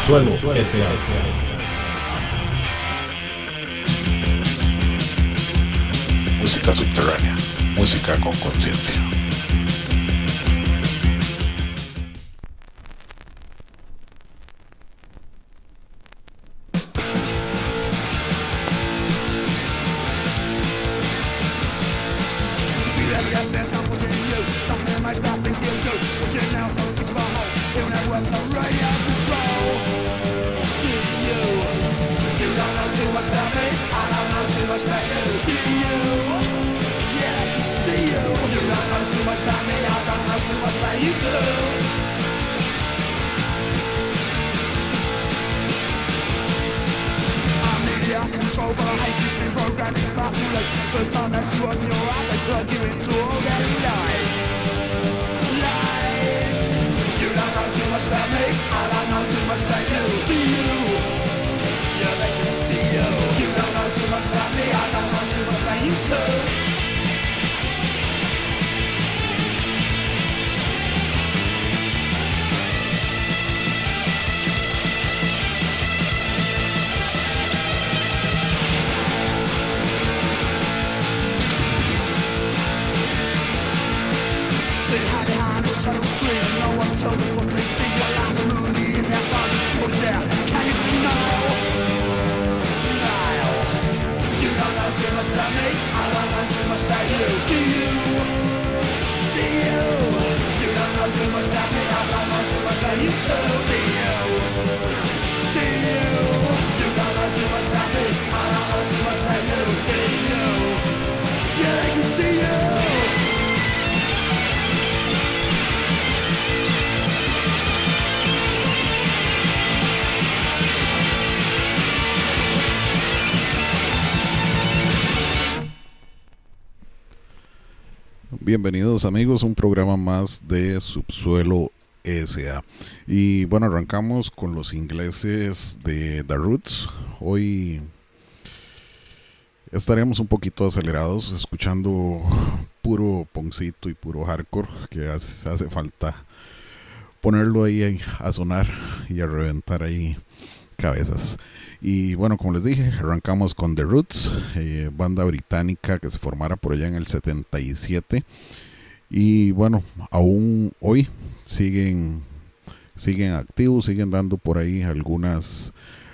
Subsuelo S.A. Música subterránea, música con conciencia. Bienvenidos amigos, un programa más de Subsuelo S.A. Y bueno, arrancamos con los ingleses de The Roots. Hoy estaremos un poquito acelerados, escuchando puro punkcito y puro hardcore, que hace falta ponerlo ahí a sonar y a reventar ahí cabezas. Y bueno, como les dije, arrancamos con The Roots, banda británica que se formara por allá en el 77. Y bueno, aún hoy siguen activos, siguen dando por ahí algunas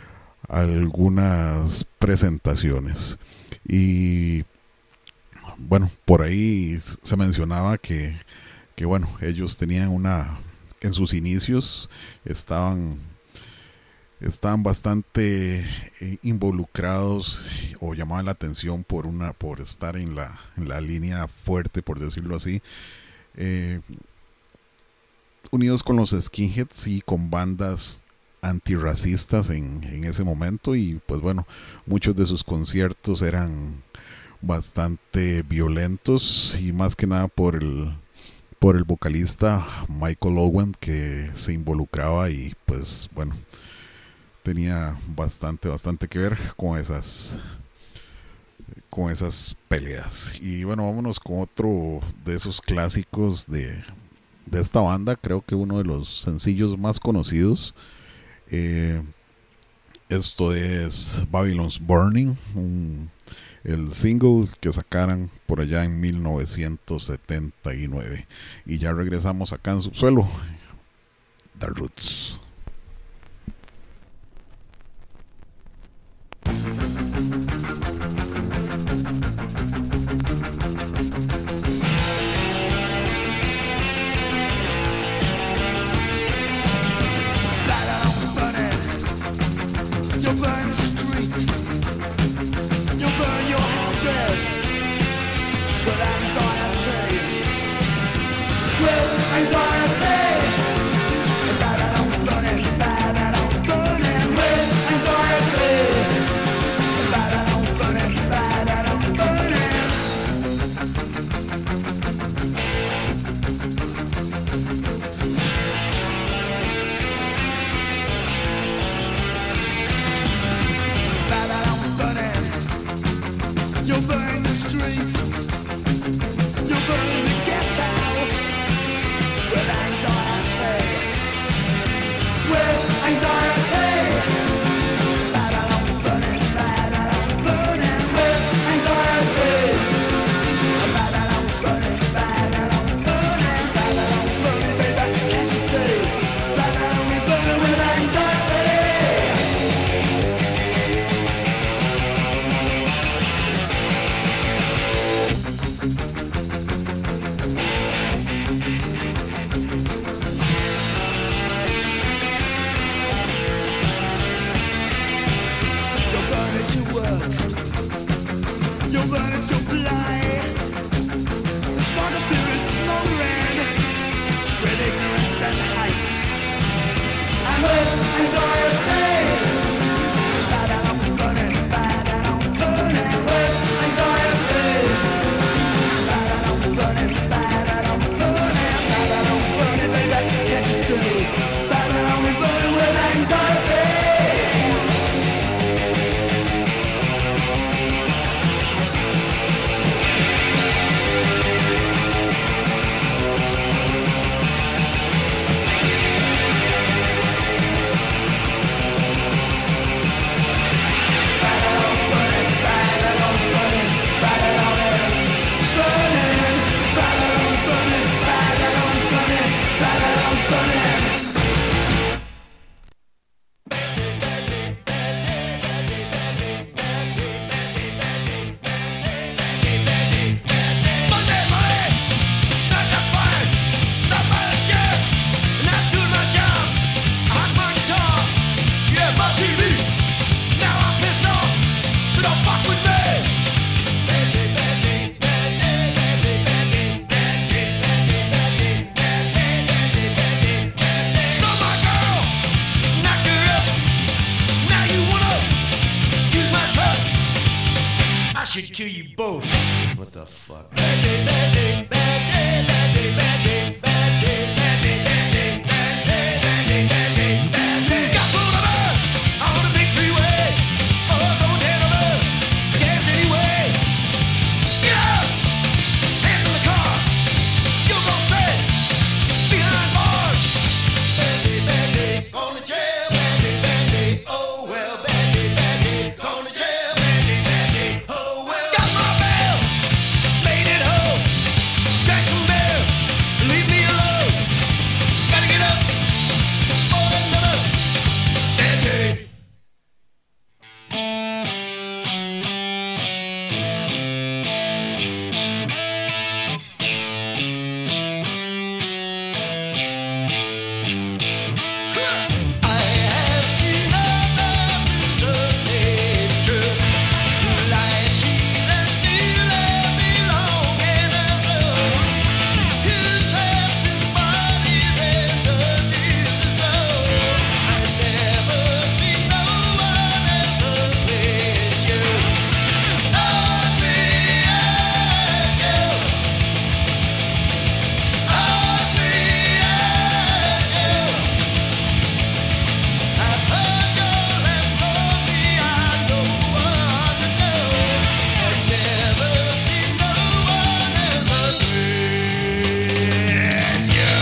presentaciones. Y bueno, por ahí se mencionaba que bueno, ellos tenían en sus inicios estaban bastante involucrados o llamaban la atención por estar en la línea fuerte, por decirlo así, unidos con los skinheads y con bandas antirracistas en ese momento. Y pues bueno, muchos de sus conciertos eran bastante violentos, y más que nada por el vocalista Michael Owen, que se involucraba y pues bueno, tenía bastante que ver con esas peleas. Y bueno, vámonos con otro de esos clásicos de esta banda. Creo que uno de los sencillos más conocidos. Esto es Babylon's Burning, el single que sacaran por allá en 1979. Y ya regresamos acá en Subsuelo, The Roots. Anxiety, kill you both. What the fuck? Bad day, bad day, bad day, bad day, bad day, bad day, bad day, bad day, bad day, bad day, bad day, bad day. Got pulled over on the big freeway. Oh, go tell them, dance anyway. Get up, hands in the car. You gon' stay behind bars. Bad day, going to jail. Bad day, oh well. Bad day, going to jail. Bad day, oh well. Got my bail, made it home. Drank some beer, leave me alone. Gotta get up for another bad day. I have seen others of nature lie, cheat, and steal and belong in a zone. His hands and bodies and diseases know. I've never seen no one as ugly as you. Ugly as you. Ugly as you. I've heard your last story, I know what to do. I've never seen no one as ugly as you.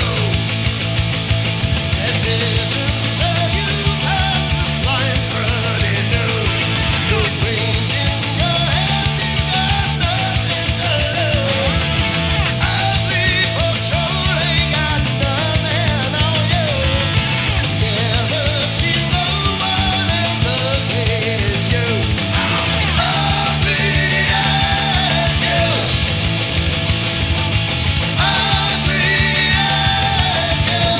As visions of you turn to slime cruddy news. Your brains in your head, you got nothing to lose. Ugly patrol ain't got nothing on you. Never seen no one as ugly as you. Ugly as you. Ugly as you.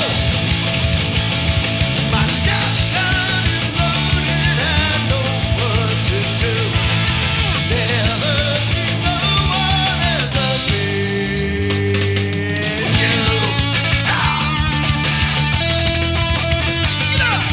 My shotgun is loaded, I know what to do. Never seen no one as ugly as you. Get up!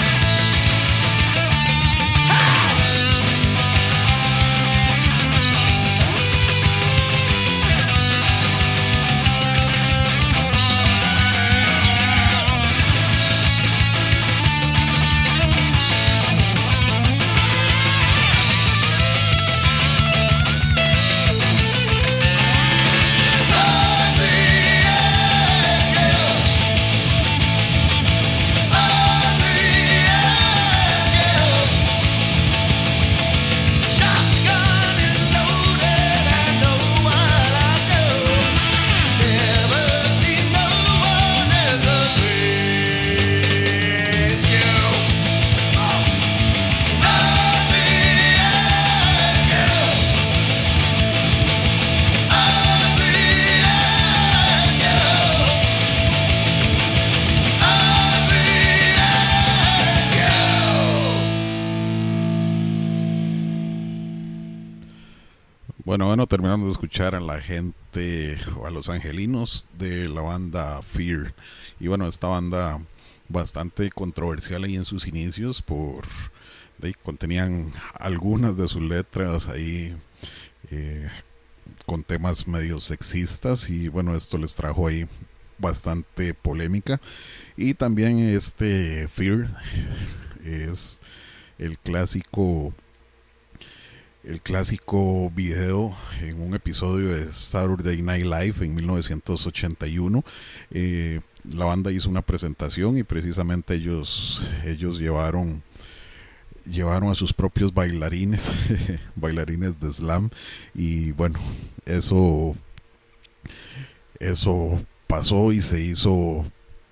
Shotgun is loaded, I know what I do. Never seen no one as ugly as you. Ugly as you. Ugly as you. Bueno, terminamos de escuchar a la gente o a los angelinos de la banda Fear. Y bueno, esta banda bastante controversial ahí en sus inicios contenían algunas de sus letras ahí con temas medio sexistas y bueno, esto les trajo ahí bastante polémica. Y también este Fear es el clásico video en un episodio de Saturday Night Live en 1981. La banda hizo una presentación y precisamente ellos llevaron a sus propios bailarines bailarines de slam y bueno, eso pasó y se hizo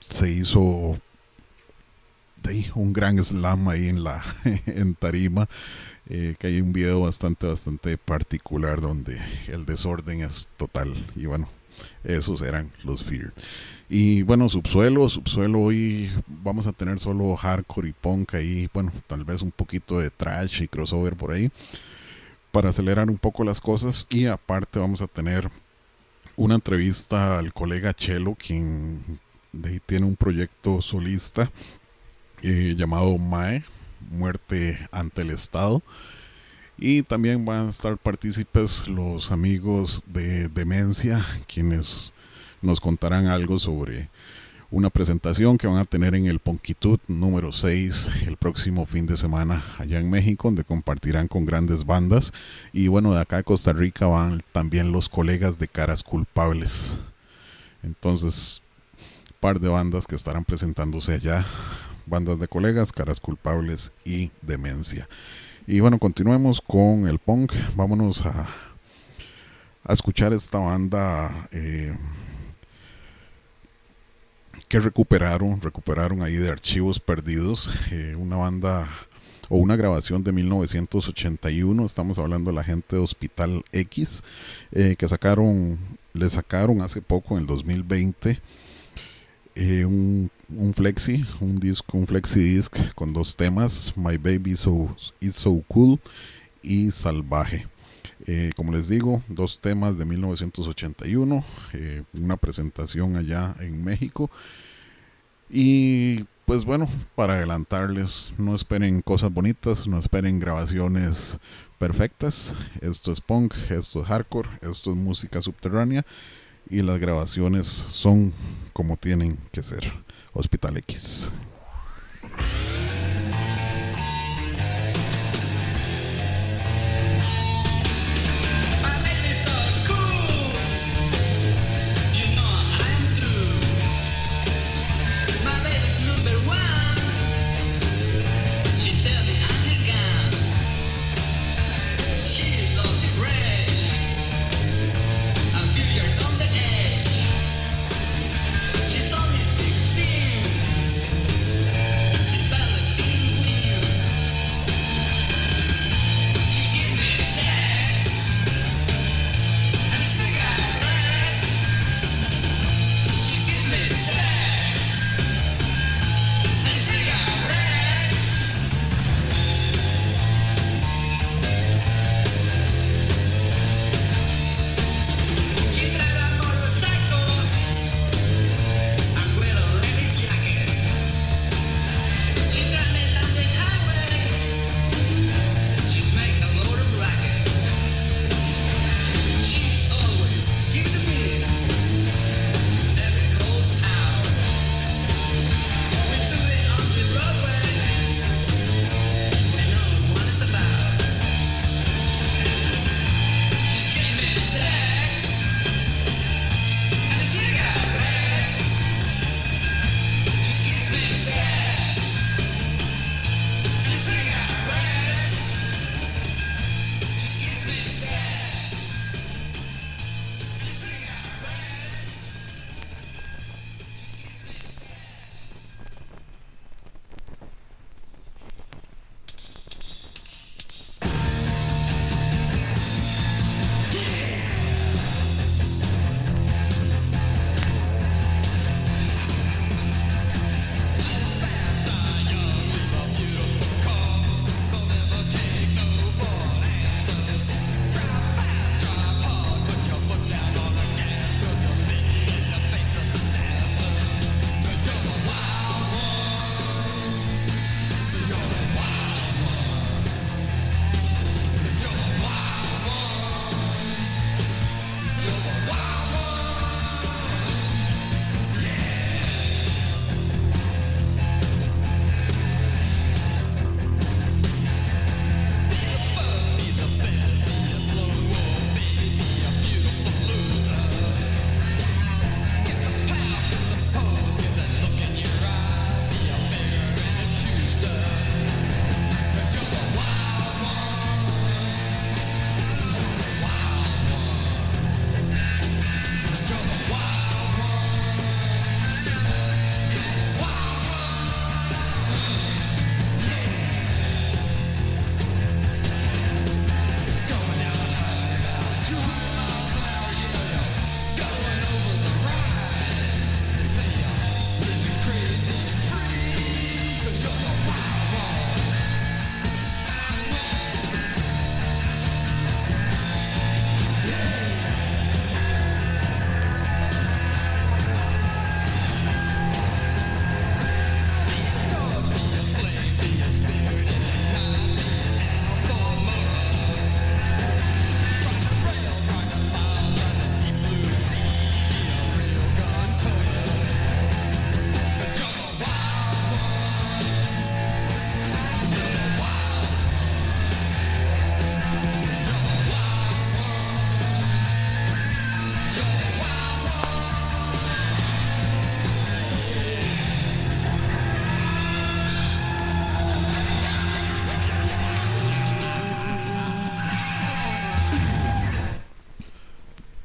de ahí un gran slam ahí en tarima, que hay un video bastante particular donde el desorden es total y bueno, esos eran los Fear. Y bueno, Subsuelo hoy vamos a tener solo hardcore y punk ahí, bueno, tal vez un poquito de thrash y crossover por ahí para acelerar un poco las cosas. Y aparte vamos a tener una entrevista al colega Chelo, quien de ahí tiene un proyecto solista llamado MAE, Muerte ante el Estado. Y también van a estar partícipes los amigos de Demencia, quienes nos contarán algo sobre una presentación que van a tener en el Ponquitud número 6 el próximo fin de semana allá en México, donde compartirán con grandes bandas. Y bueno, de acá de Costa Rica van también los colegas de Caras Culpables. Entonces, par de bandas que estarán presentándose allá, bandas de colegas, Caras Culpables y Demencia. Y bueno, continuemos con el punk. Vámonos a escuchar esta banda que recuperaron ahí de archivos perdidos, una banda o una grabación de 1981. Estamos hablando de la gente de Hospital X, que le sacaron hace poco, en el 2020, un flexi disc con 2 temas, My Baby Is So Cool y Salvaje. Como les digo, 2 temas de 1981, una presentación allá en México. Y pues bueno, para adelantarles, no esperen cosas bonitas, no esperen grabaciones perfectas. Esto es punk, esto es hardcore, esto es música subterránea, y las grabaciones son como tienen que ser. Hospital X. She's only 16.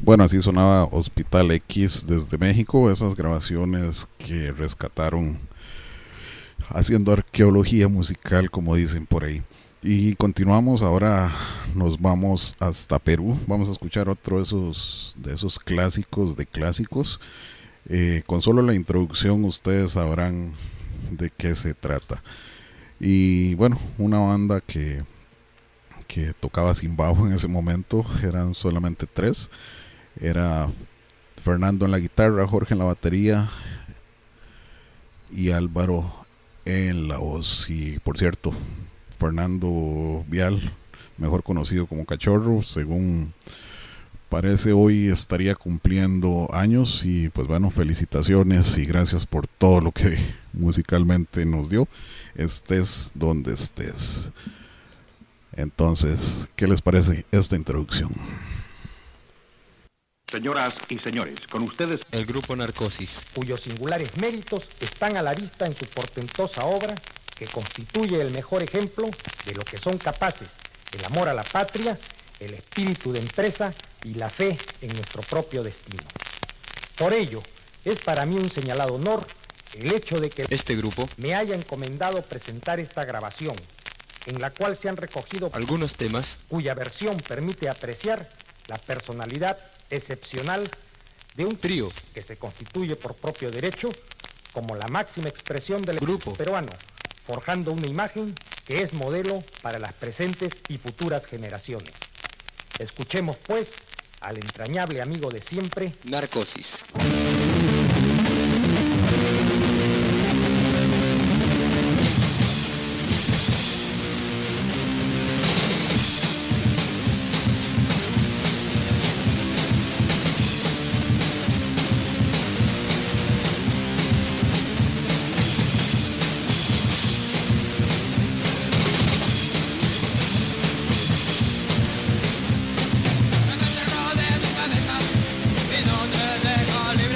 Bueno, así sonaba Hospital X desde México, esas grabaciones que rescataron haciendo arqueología musical, como dicen por ahí. Y continuamos, ahora nos vamos hasta Perú, vamos a escuchar otro de esos clásicos de clásicos. Con solo la introducción ustedes sabrán de qué se trata. Y bueno, una banda que tocaba sin bajo en ese momento, eran solamente tres. Era Fernando en la guitarra, Jorge en la batería y Álvaro en la voz. Y por cierto, Fernando Vial, mejor conocido como Cachorro, según parece hoy estaría cumpliendo años. Y pues bueno, felicitaciones y gracias por todo lo que musicalmente nos dio, estés donde estés. Entonces, ¿qué les parece esta introducción? Señoras y señores, con ustedes el grupo Narcosis, cuyos singulares méritos están a la vista en su portentosa obra, que constituye el mejor ejemplo de lo que son capaces: el amor a la patria, el espíritu de empresa y la fe en nuestro propio destino. Por ello, es para mí un señalado honor el hecho de que este grupo me haya encomendado presentar esta grabación, en la cual se han recogido algunos temas cuya versión permite apreciar la personalidad excepcional de un trío que se constituye por propio derecho como la máxima expresión del grupo peruano, forjando una imagen que es modelo para las presentes y futuras generaciones. Escuchemos pues al entrañable amigo de siempre, Narcosis. No te rodees tu cabeza y no te dejes libre.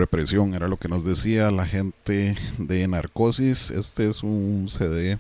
represión, era lo que nos decía la gente de Narcosis. Este es un CD,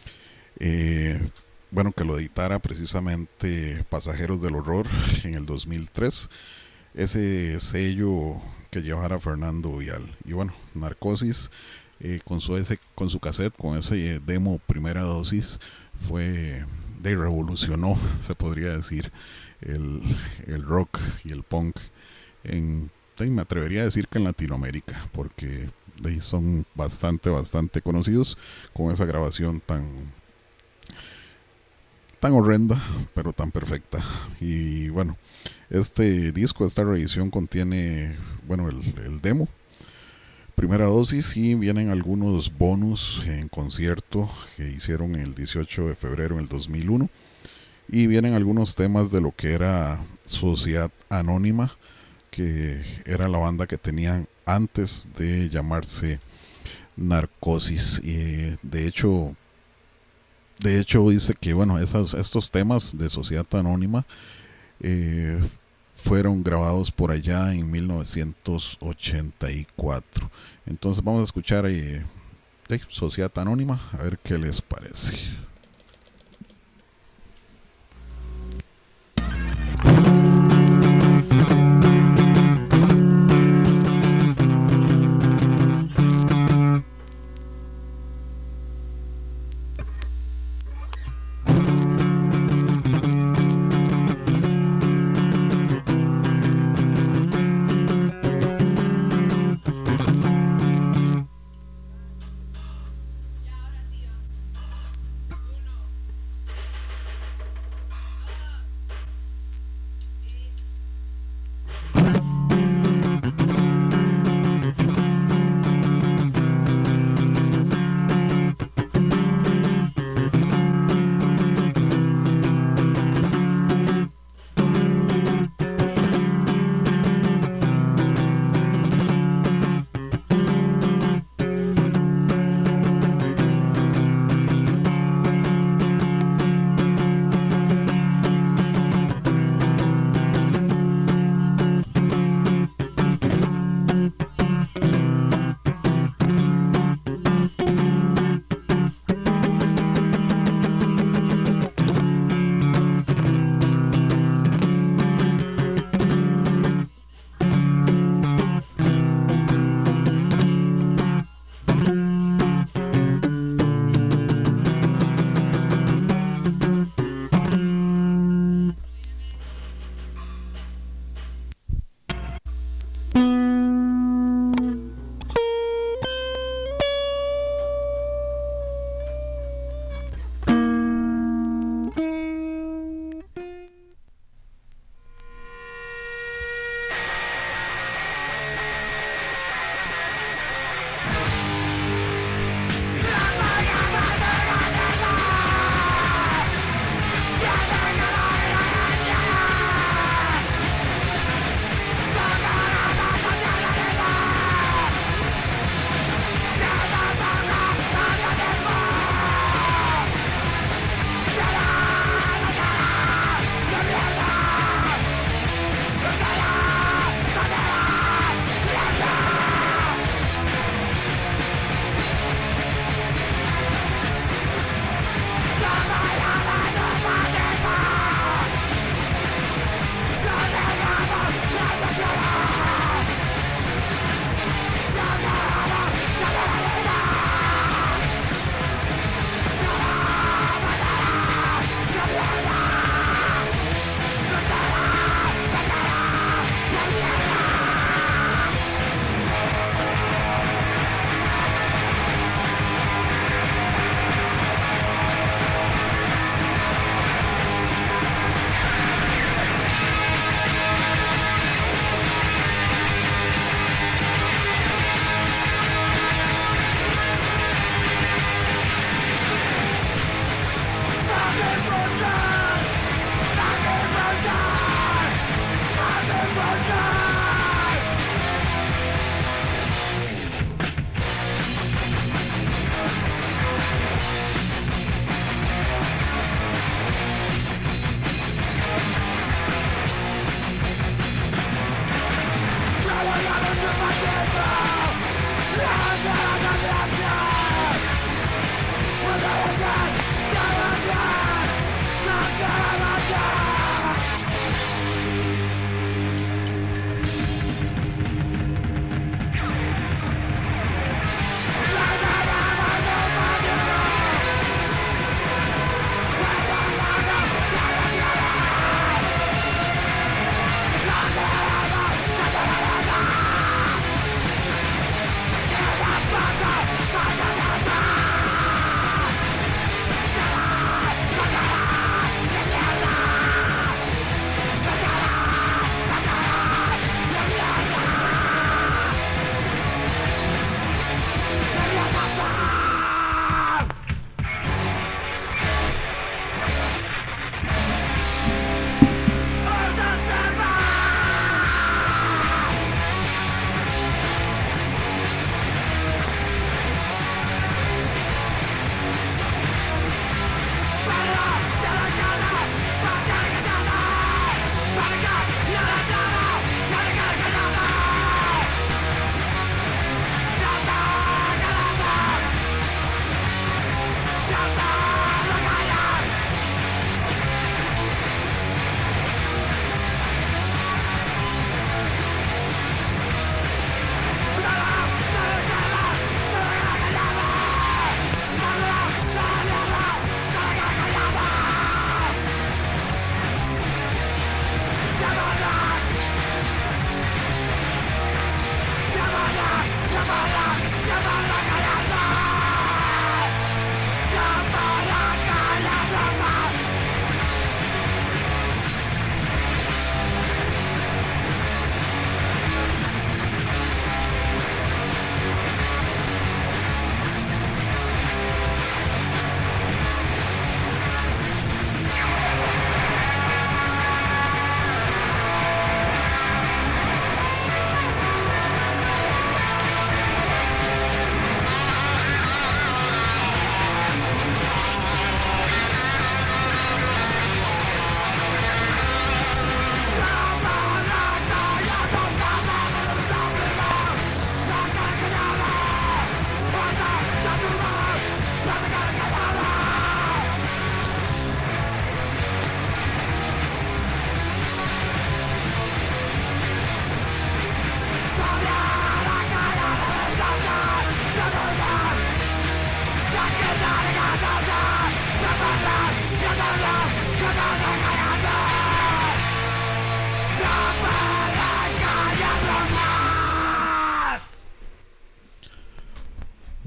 bueno, que lo editara precisamente Pasajeros del Horror en el 2003. Ese sello que llevara Fernando Vial. Y bueno, Narcosis, con su cassette, con ese demo Primera Dosis, revolucionó, se podría decir, el rock y el punk me atrevería a decir que en Latinoamérica, porque son bastante conocidos con esa grabación tan horrenda, pero tan perfecta. Y bueno, este disco, esta reedición contiene, bueno, el demo Primera Dosis, y vienen algunos bonus en concierto que hicieron el 18 de febrero del 2001, y vienen algunos temas de lo que era Sociedad Anónima, que era la banda que tenían antes de llamarse Narcosis. Y de hecho dice que bueno, estos temas de Sociedad Anónima fueron grabados por allá en 1984. Entonces vamos a escuchar Sociedad Anónima, a ver qué les parece.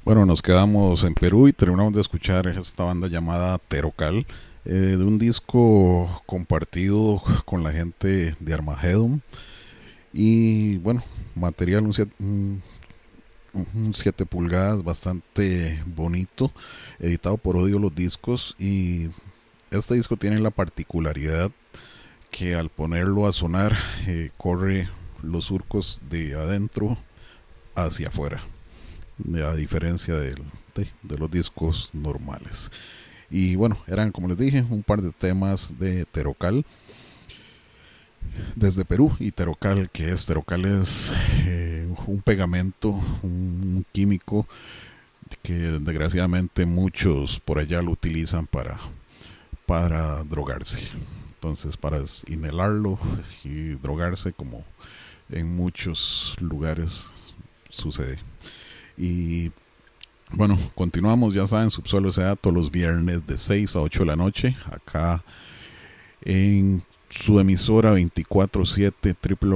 Bueno, nos quedamos en Perú y terminamos de escuchar esta banda llamada Terocal, de un disco compartido con la gente de Armageddon. Y bueno, material, un 7 pulgadas bastante bonito, editado por Odio los Discos. Y este disco tiene la particularidad que al ponerlo a sonar corre los surcos de adentro hacia afuera, a diferencia de los discos normales. Y bueno, eran, como les dije, un par de temas de Terocal desde Perú. Y Terocal, ¿qué es? Terocal es un pegamento, un químico que desgraciadamente muchos por allá lo utilizan para drogarse. Entonces, para inhalarlo y drogarse, como en muchos lugares sucede. Y bueno, continuamos, ya saben, Subsuelo S.A. todos los viernes de 6 a 8 de la noche, acá en su emisora 24/7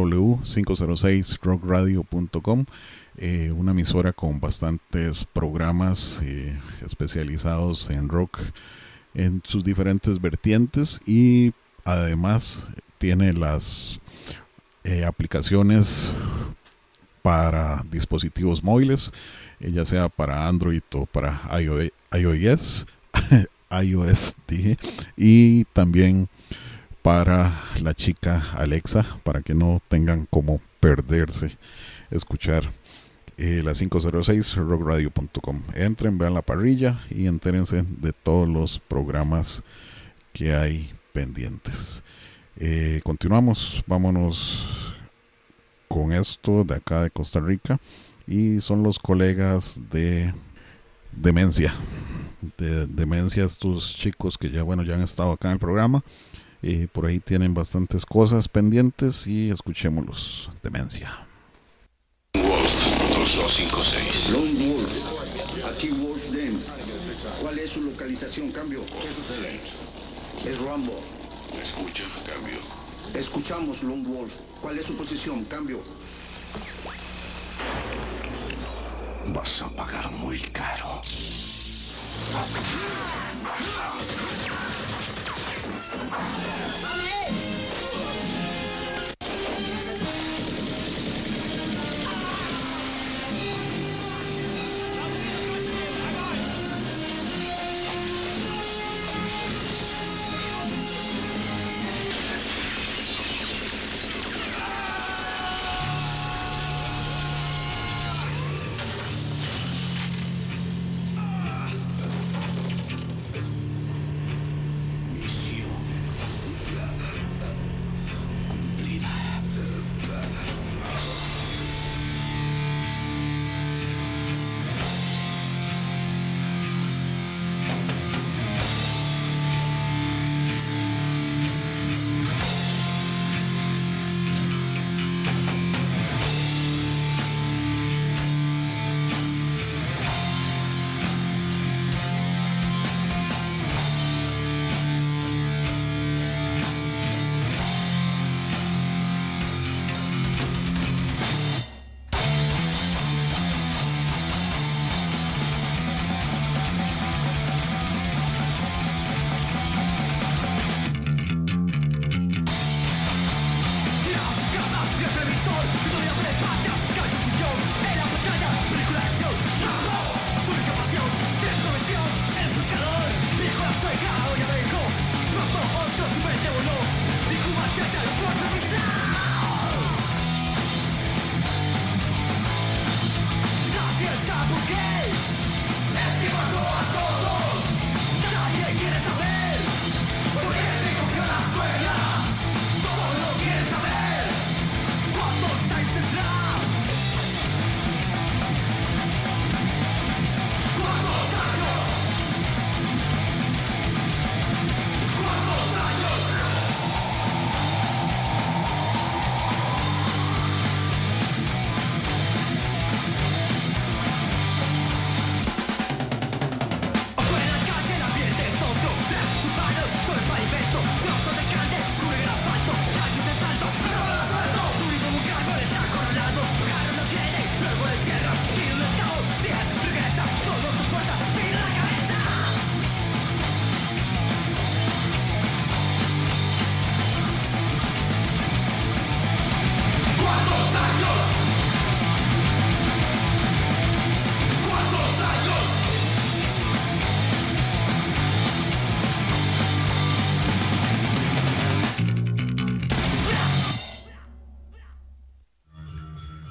www.506rockradio.com, una emisora con bastantes programas especializados en rock en sus diferentes vertientes, y además tiene las aplicaciones para dispositivos móviles, ya sea para Android o para iOS, dije, y también para la chica Alexa, para que no tengan como perderse escuchar la 506rockradio.com. Entren, vean la parrilla y entérense de todos los programas que hay pendientes. Continuamos, vámonos con esto de acá de Costa Rica, y son los colegas de Demencia. De Demencia, estos chicos que ya han estado acá en el programa, por ahí tienen bastantes cosas pendientes, y escuchémoslos. Demencia. Wolf 2256. Lone Wolf, aquí Wolf Den. ¿Cuál es su localización? Cambio. ¿Qué sucede? Es Rambo. ¿Me escucha? Cambio. Escuchamos, Lone Wolf. ¿Cuál es su posición? Cambio. Vas a pagar muy caro.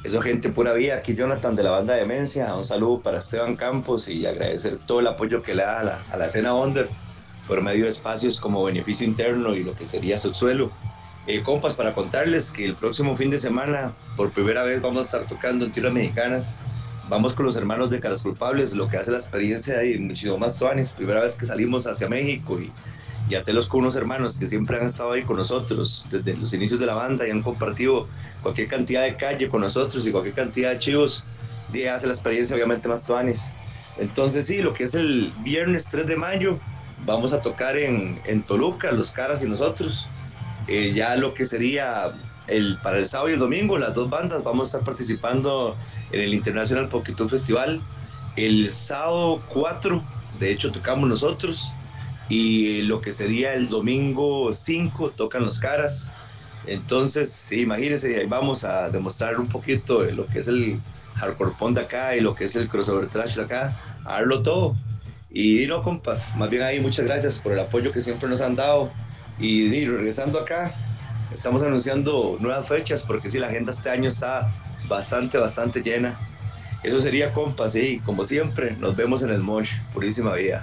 Eso, gente pura vida. Aquí Jonathan de la banda Demencia. Un saludo para Esteban Campos y agradecer todo el apoyo que le da a la escena under por medio de espacios como Beneficio Interno y lo que sería Subsuelo. Compas, para contarles que el próximo fin de semana, por primera vez, vamos a estar tocando en Tierras Mexicanas. Vamos con los hermanos de Caras Culpables, lo que hace la experiencia de muchísimo más tuanis. Primera vez que salimos hacia México y hacerlos con unos hermanos que siempre han estado ahí con nosotros desde los inicios de la banda y han compartido cualquier cantidad de calle con nosotros y cualquier cantidad de chivos, y hace la experiencia obviamente más tuanis. Entonces sí, lo que es el viernes 3 de mayo, vamos a tocar en Toluca, Los Caras y nosotros. Ya lo que sería para el sábado y el domingo, las dos bandas vamos a estar participando en el International Poquitú Festival. El sábado 4, de hecho, tocamos nosotros. Y lo que sería el domingo 5 tocan Los Caras. Entonces, sí, imagínense, ahí vamos a demostrar un poquito de lo que es el hardcore punk de acá y lo que es el crossover trash de acá, a darlo todo. Y no, compas, más bien ahí muchas gracias por el apoyo que siempre nos han dado. Y regresando acá, estamos anunciando nuevas fechas porque sí, la agenda este año está bastante llena. Eso sería, compas, y como siempre, nos vemos en el Mosh, purísima vida.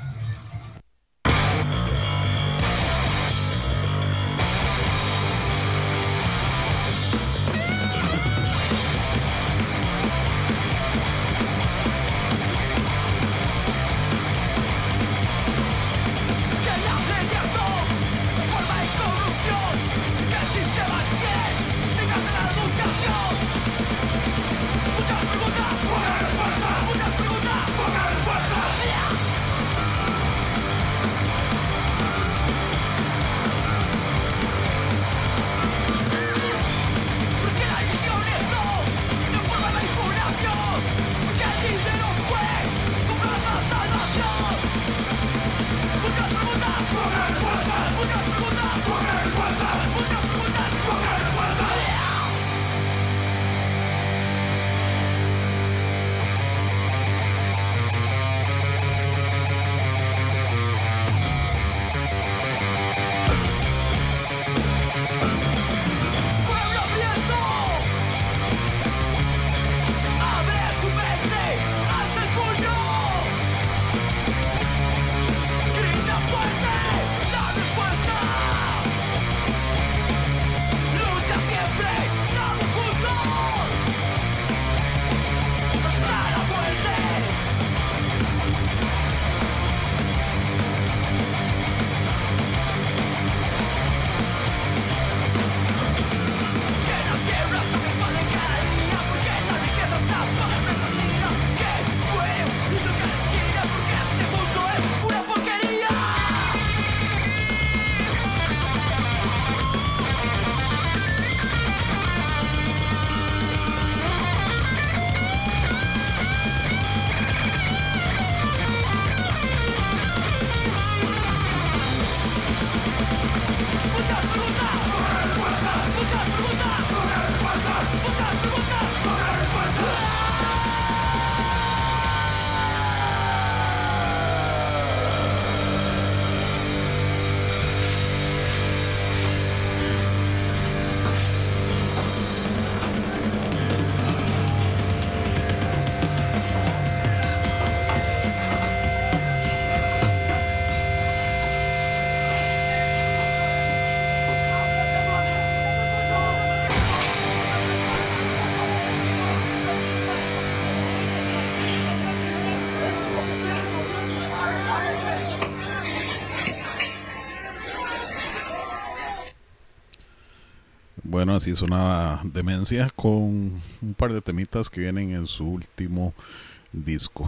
Bueno, así sonaba Demencia con un par de temitas que vienen en su último disco.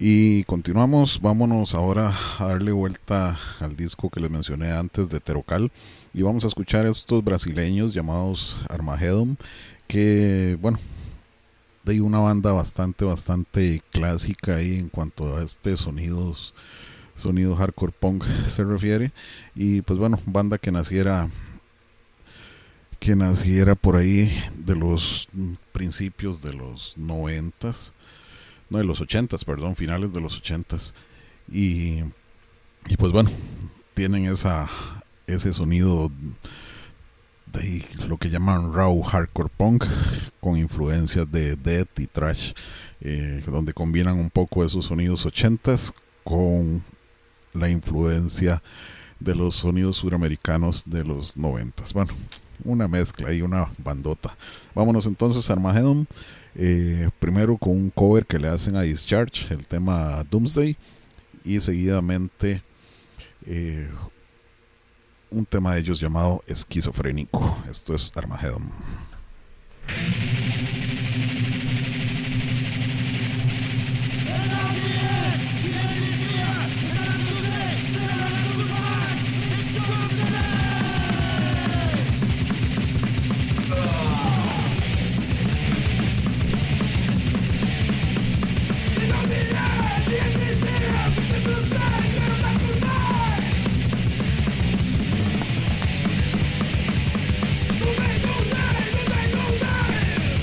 Y continuamos, vámonos ahora a darle vuelta al disco que les mencioné antes de Terocal. Y vamos a escuchar a estos brasileños llamados Armageddon, que bueno, de una banda bastante clásica ahí en cuanto a este sonido hardcore punk se refiere. Y pues bueno, banda que naciera por ahí de los principios de los 90s, no, de los 80s, perdón, finales de los 80s. Y pues bueno, tienen ese sonido de lo que llaman raw hardcore punk con influencias de death y thrash, donde combinan un poco esos sonidos 80s con la influencia de los sonidos suramericanos de los 90s. Bueno, una mezcla y una bandota. Vámonos entonces a Armageddon, primero con un cover que le hacen a Discharge, el tema Doomsday, y seguidamente un tema de ellos llamado Esquizofrénico. Esto es Armageddon. Don't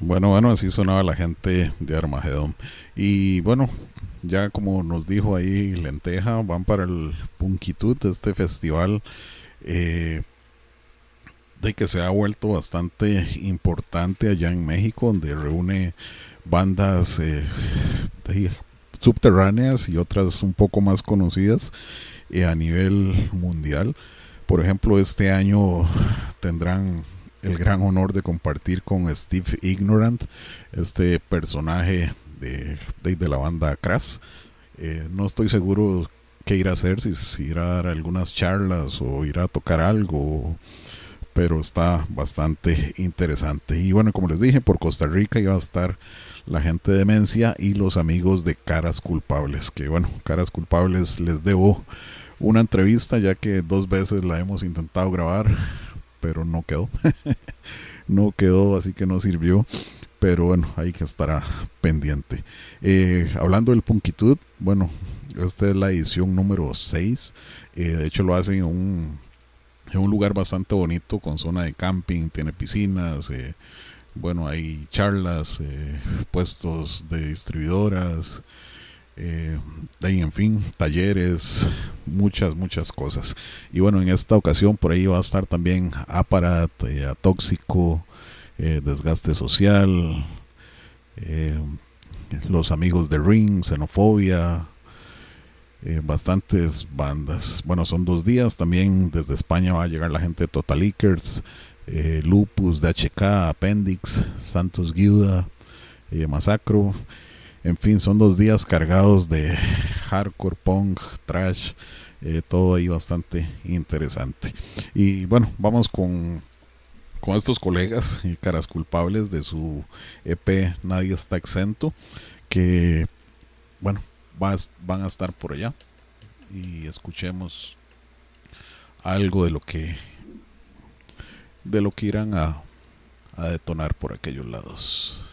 Bueno, así sonaba la gente de Armagedón. Y bueno, ya como nos dijo ahí Lenteja, van para el Punkitud, este festival de que se ha vuelto bastante importante allá en México, donde reúne bandas subterráneas y otras un poco más conocidas a nivel mundial. Por ejemplo, este año tendrán el gran honor de compartir con Steve Ignorant, este personaje de la banda Crass. No estoy seguro qué irá a hacer, si irá a dar algunas charlas o irá a tocar algo, pero está bastante interesante. Y bueno, como les dije, por Costa Rica iba a estar la gente de Demencia y los amigos de Caras Culpables, que bueno, Caras Culpables les debo una entrevista, ya que 2 veces la hemos intentado grabar, pero no quedó. No quedó, así que no sirvió. Pero bueno, ahí que estará pendiente. Hablando del Punkitud, bueno, esta es la edición número 6. De hecho lo hacen en un lugar bastante bonito, con zona de camping, tiene piscinas, bueno, hay charlas, puestos de distribuidoras, en fin, talleres, muchas cosas. Y bueno, en esta ocasión por ahí va a estar también Aparat, Atóxico, Desgaste Social, los amigos de Ring, Xenofobia, bastantes bandas. Bueno, son 2 días. También desde España va a llegar la gente de Total Lickers, Lupus, DHK, Appendix, Santos Guiuda, Masacro. En fin, son 2 días cargados de hardcore, punk, trash, todo ahí bastante interesante. Y bueno, vamos con estos colegas, Caras Culpables, de su EP Nadie Está Exento, que bueno, van a estar por allá, y escuchemos algo de lo que irán a detonar por aquellos lados.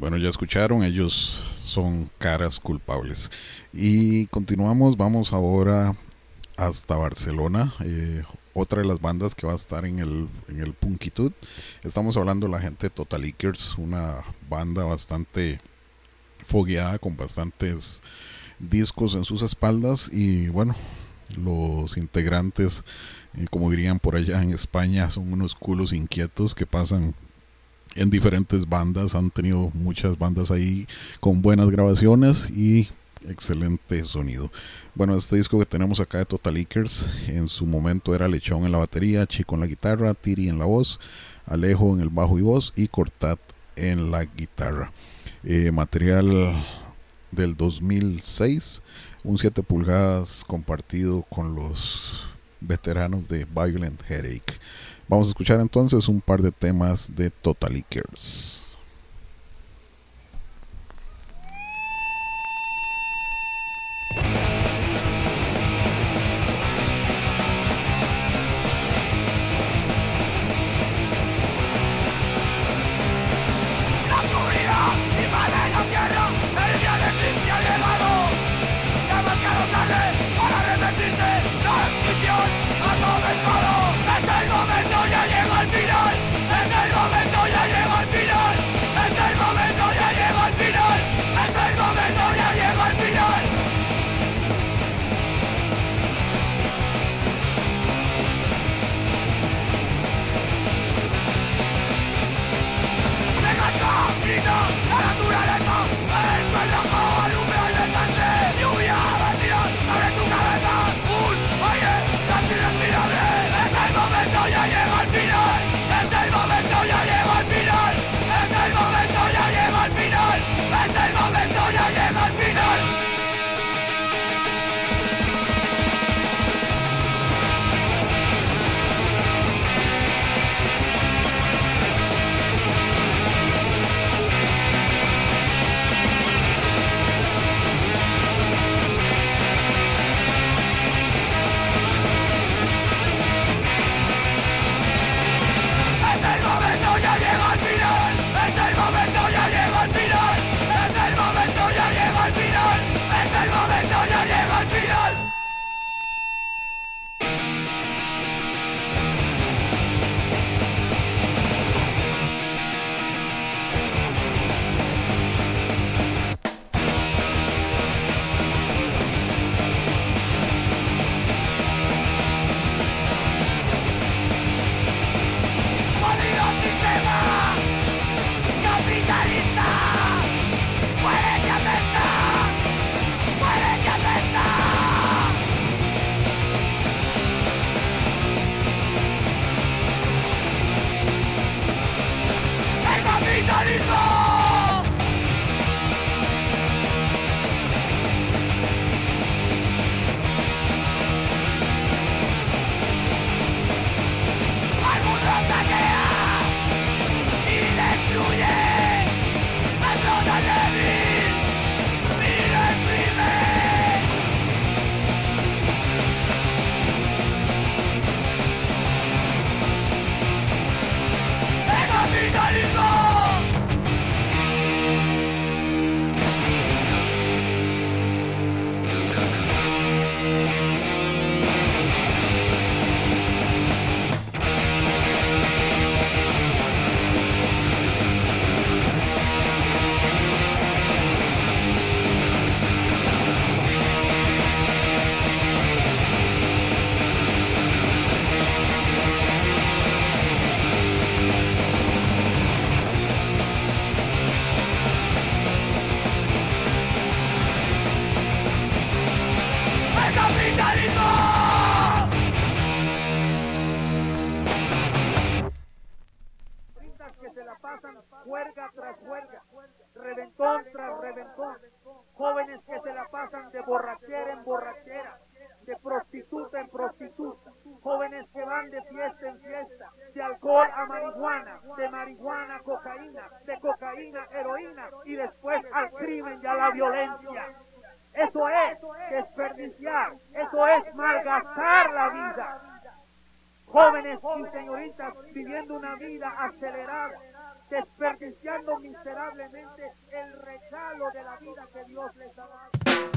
Bueno, ya escucharon, ellos son Caras Culpables. Y continuamos, vamos ahora hasta Barcelona. Otra de las bandas que va a estar en el Punkitud. Estamos hablando de la gente de Totalickers, una banda bastante fogueada con bastantes discos en sus espaldas. Y bueno, los integrantes, como dirían por allá en España, son unos culos inquietos que pasan en diferentes bandas. Han tenido muchas bandas ahí con buenas grabaciones y excelente sonido. Bueno, este disco que tenemos acá de Totalickers en su momento era Lechón en la batería, Chico en la guitarra, Tiri en la voz, Alejo en el bajo y voz y Cortat en la guitarra. Material del 2006, un 7 pulgadas compartido con los veteranos de Violent Headache. Vamos a escuchar entonces un par de temas de Totalickers. Juerga tras juerga, reventón tras reventón, jóvenes que se la pasan de borrachera en borrachera, de prostituta en prostituta, jóvenes que van de fiesta en fiesta, de alcohol a marihuana, de marihuana a cocaína, de cocaína a heroína y después al crimen y a la violencia. Eso es desperdiciar, eso es malgastar la vida. Jóvenes y señoritas viviendo una vida acelerada, desperdiciando miserablemente el regalo de la vida que Dios les ha dado.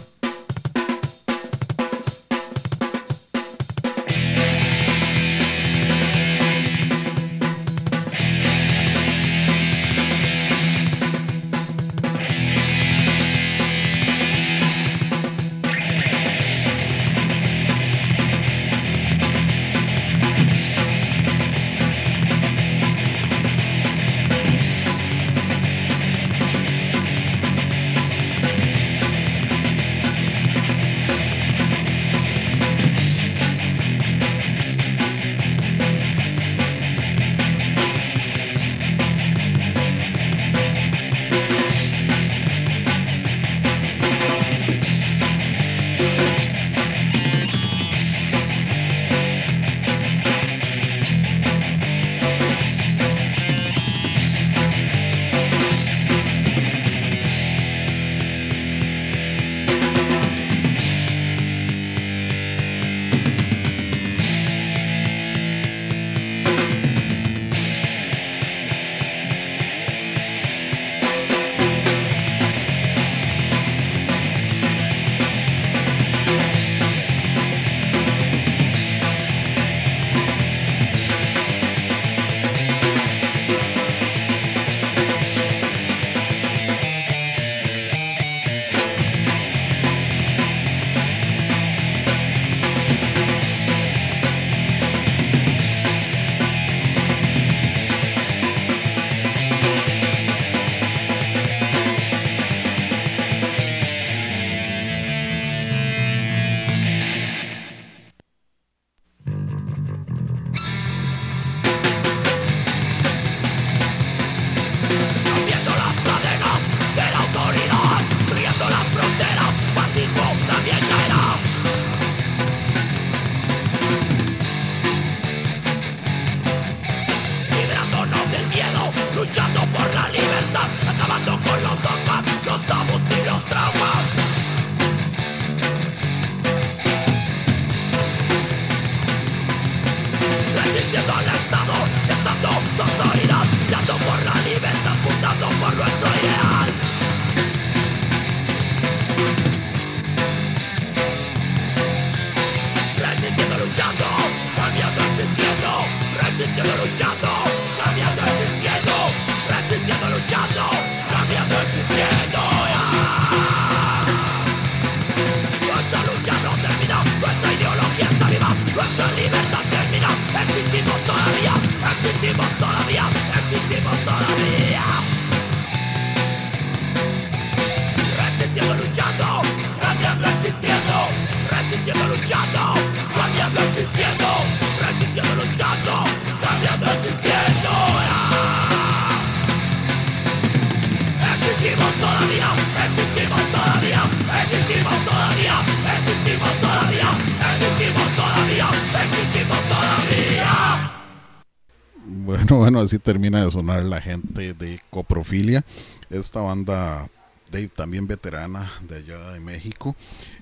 Bueno, así termina de sonar la gente de Coprofilia, esta banda también veterana de allá de México.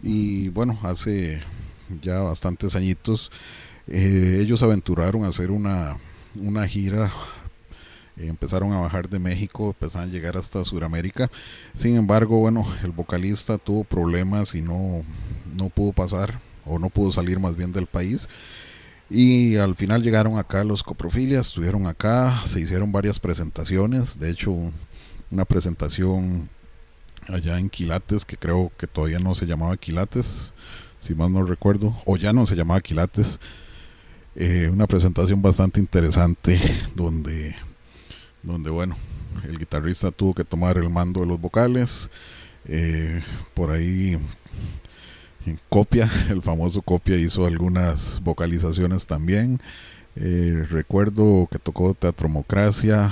Y bueno, hace ya bastantes añitos ellos aventuraron a hacer una gira. Empezaron a bajar de México, empezaron a llegar hasta Sudamérica. Sin embargo, bueno, el vocalista tuvo problemas y no pudo pasar, o no pudo salir más bien del país. Y al final llegaron acá los Coprofilia, estuvieron acá, se hicieron varias presentaciones. De hecho, una presentación allá en Quilates, que creo que todavía no se llamaba Quilates, si mal no recuerdo, o ya no se llamaba Quilates. Una presentación bastante interesante donde bueno, el guitarrista tuvo que tomar el mando de los vocales. Por ahí Copia, el famoso Copia, hizo algunas vocalizaciones también. Recuerdo que tocó Teatromocracia,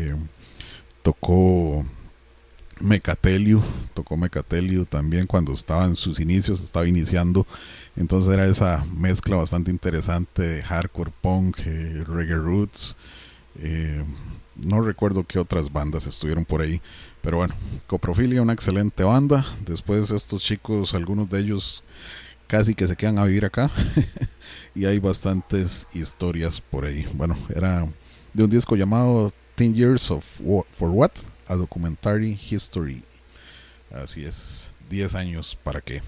tocó Mecateliu también cuando estaba en sus inicios, estaba iniciando. Entonces era esa mezcla bastante interesante de hardcore punk, reggae roots. No recuerdo qué otras bandas estuvieron por ahí, pero bueno, Coprofilia, una excelente banda. Después estos chicos, algunos de ellos casi que se quedan a vivir acá y hay bastantes historias por ahí. Bueno, era de un disco llamado 10 Years for What? A Documentary History. Así es, 10 años para qué.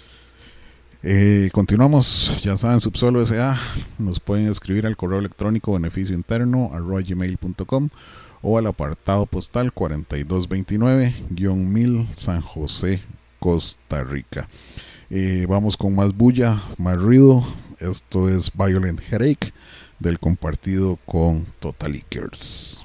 Continuamos, ya saben, Subsuelo S.A. Nos pueden escribir al correo electrónico beneficiointerno@gmail.com o al apartado postal 4229-1000 San José, Costa Rica. Vamos con más bulla, más ruido. Esto es Violent Headache del compartido con Totalickers.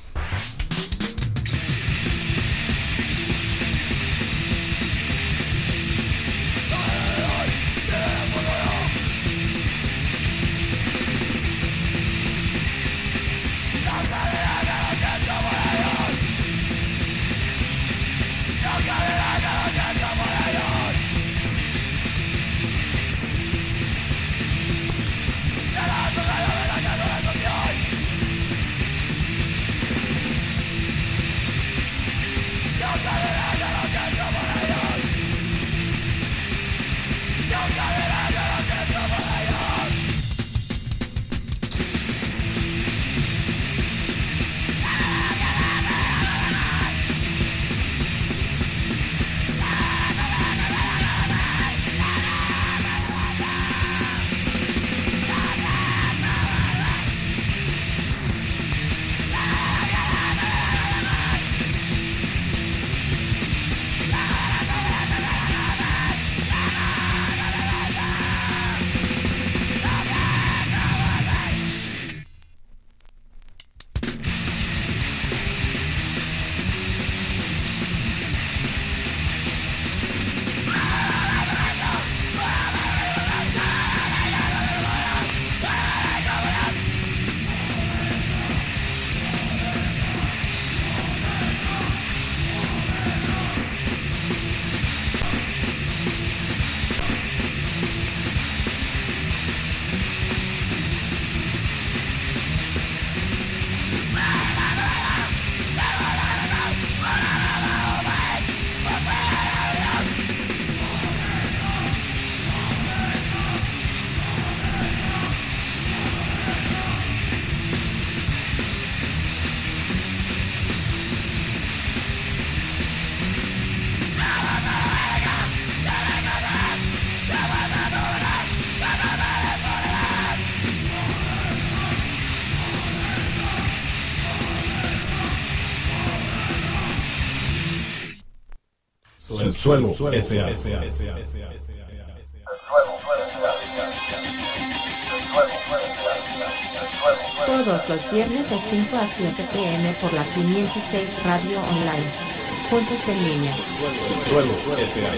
Subsuelo S.A. Todos los viernes de 5 a 7 p.m. por la 506 Radio Online. Puntos en línea. Subsuelo S.A.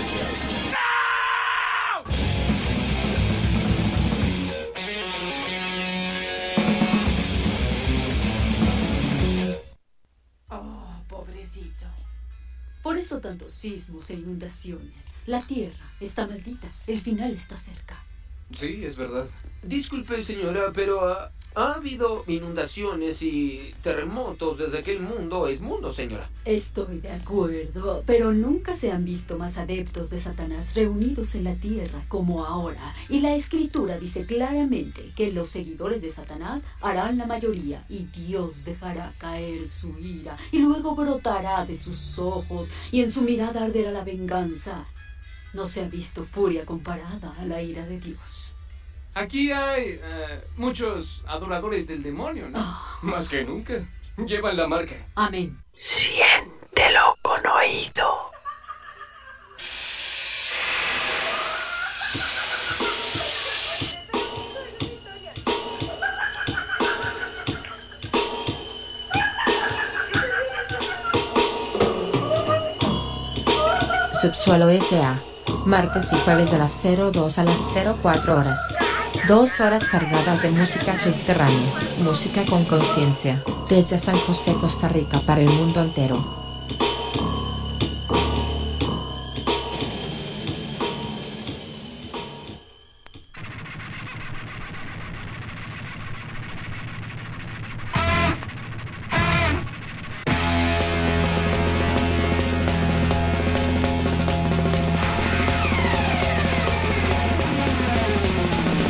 Por eso tantos sismos e inundaciones. La tierra está maldita. El final está cerca. Sí, es verdad. Disculpe, señora, pero ha habido inundaciones y terremotos desde que el mundo es mundo, señora. Estoy de acuerdo, pero nunca se han visto más adeptos de Satanás reunidos en la tierra como ahora. Y la Escritura dice claramente que los seguidores de Satanás harán la mayoría y Dios dejará caer su ira y luego brotará de sus ojos y en su mirada arderá la venganza. No se ha visto furia comparada a la ira de Dios. Aquí hay muchos adoradores del demonio, ¿no? Más que nunca. Llevan la marca. Amén. Siéntelo con oído. Subsuelo S.A. Martes y jueves de las 02 a las 04 horas. 2 horas cargadas de música subterránea, música con conciencia, desde San José, Costa Rica para el mundo entero.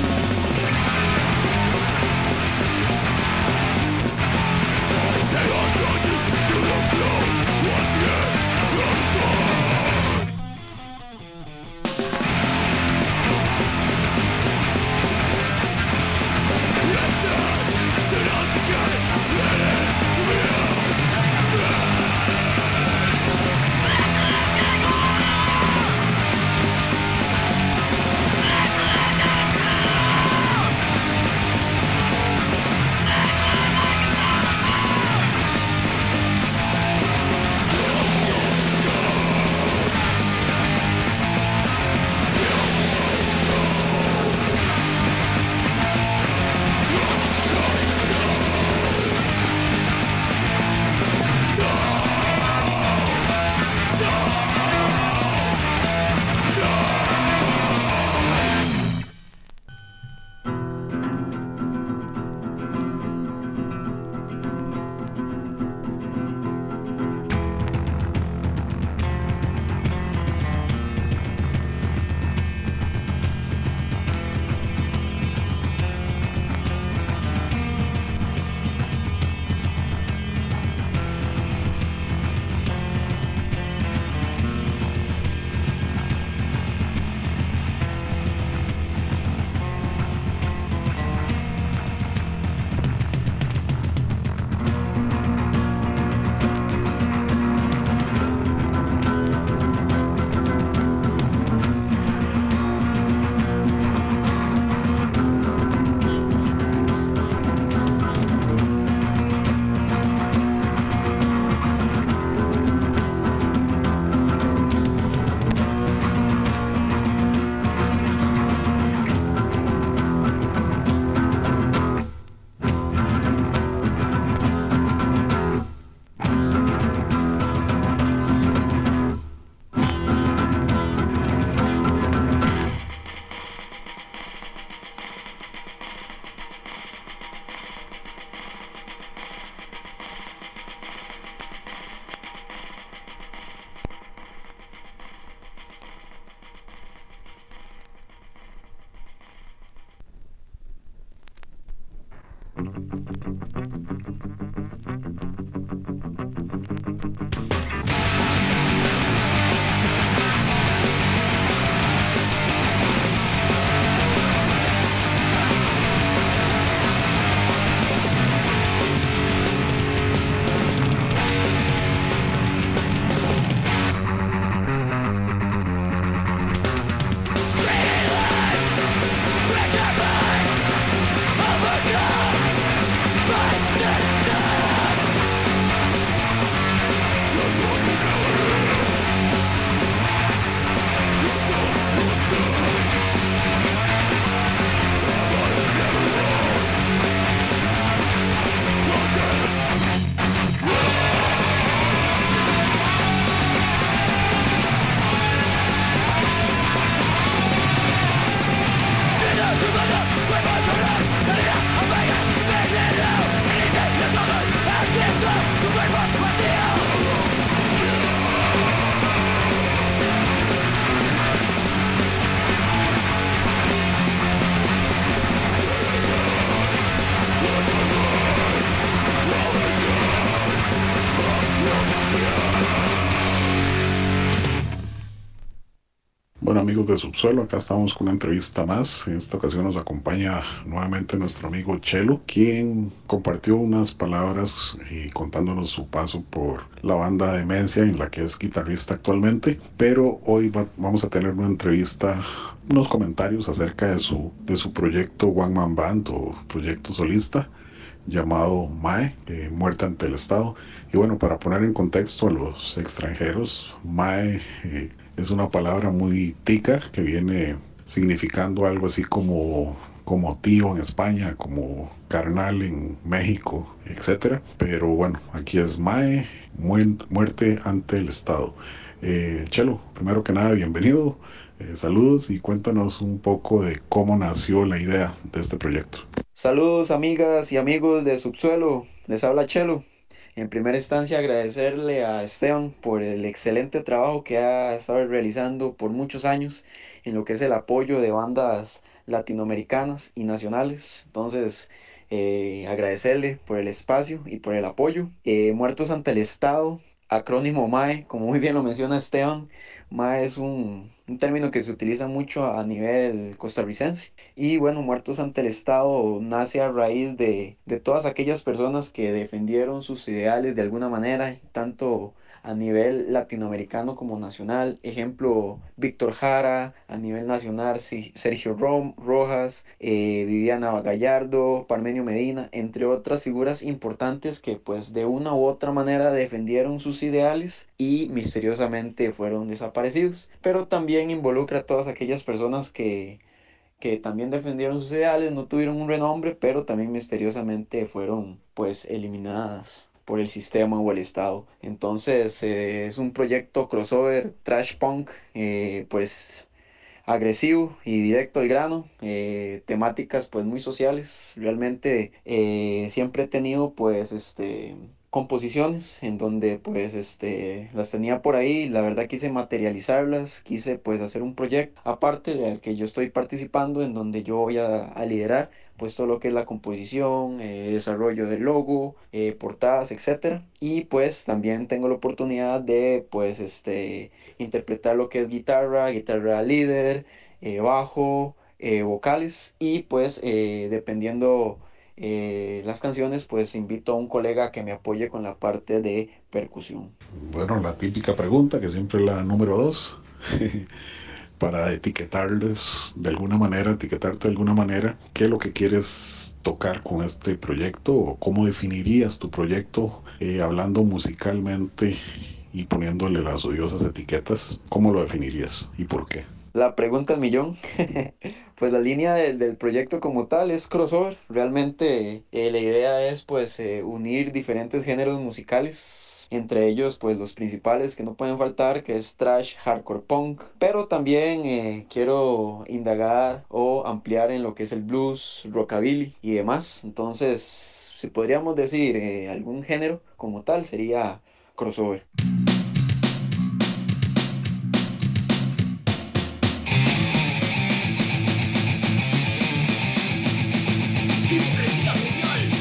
They want Bueno, amigos de Subsuelo, acá estamos con una entrevista más. En esta ocasión nos acompaña nuevamente nuestro amigo Chelo, quien compartió unas palabras y contándonos su paso por la banda Demencia, en la que es guitarrista actualmente. Pero hoy vamos a tener una entrevista, unos comentarios acerca de su proyecto One Man Band o proyecto solista llamado MAE, Muerte ante el Estado. Y bueno, para poner en contexto a los extranjeros, MAE es una palabra muy tica que viene significando algo así como tío en España, como carnal en México, etc. Pero bueno, aquí es MAE, Muerte ante el Estado. Chelo, primero que nada, bienvenido. Saludos y cuéntanos un poco de cómo nació la idea de este proyecto. Saludos amigas y amigos de Subsuelo, les habla Chelo. En primera instancia agradecerle a Esteban por el excelente trabajo que ha estado realizando por muchos años en lo que es el apoyo de bandas latinoamericanas y nacionales. Entonces agradecerle por el espacio y por el apoyo. Muertos ante el Estado, acrónimo MAE, como muy bien lo menciona Esteban. MAE es un término que se utiliza mucho a nivel costarricense. Y bueno, Muertos ante el Estado nace a raíz de todas aquellas personas que defendieron sus ideales de alguna manera, tanto a nivel latinoamericano como nacional. Ejemplo, Víctor Jara, a nivel nacional Sergio Rojas, Viviana Gallardo, Parmenio Medina, entre otras figuras importantes que pues de una u otra manera defendieron sus ideales y misteriosamente fueron desaparecidos. Pero también involucra a todas aquellas personas que también defendieron sus ideales, no tuvieron un renombre, pero también misteriosamente fueron pues eliminadas por el sistema o el Estado. Entonces es un proyecto crossover trash punk, pues agresivo y directo al grano, temáticas pues muy sociales. Realmente siempre he tenido pues composiciones en donde pues las tenía por ahí. La verdad quise materializarlas, quise pues hacer un proyecto aparte del que yo estoy participando, en donde yo voy a liderar pues todo lo que es la composición, desarrollo del logo, portadas, etcétera. Y pues también tengo la oportunidad de pues interpretar lo que es guitarra líder, bajo, vocales, y pues dependiendo las canciones pues invito a un colega que me apoye con la parte de percusión. Bueno, la típica pregunta, que siempre es la número 2. Para etiquetarte de alguna manera, ¿qué es lo que quieres tocar con este proyecto? ¿O cómo definirías tu proyecto hablando musicalmente y poniéndole las odiosas etiquetas? ¿Cómo lo definirías y por qué? La pregunta al millón. Pues la línea del proyecto como tal es crossover. Realmente la idea es pues unir diferentes géneros musicales. Entre ellos pues los principales que no pueden faltar, que es thrash, hardcore punk. Pero también quiero indagar o ampliar en lo que es el blues, rockabilly y demás. Entonces, si podríamos decir algún género como tal, sería crossover. Hipocresía social.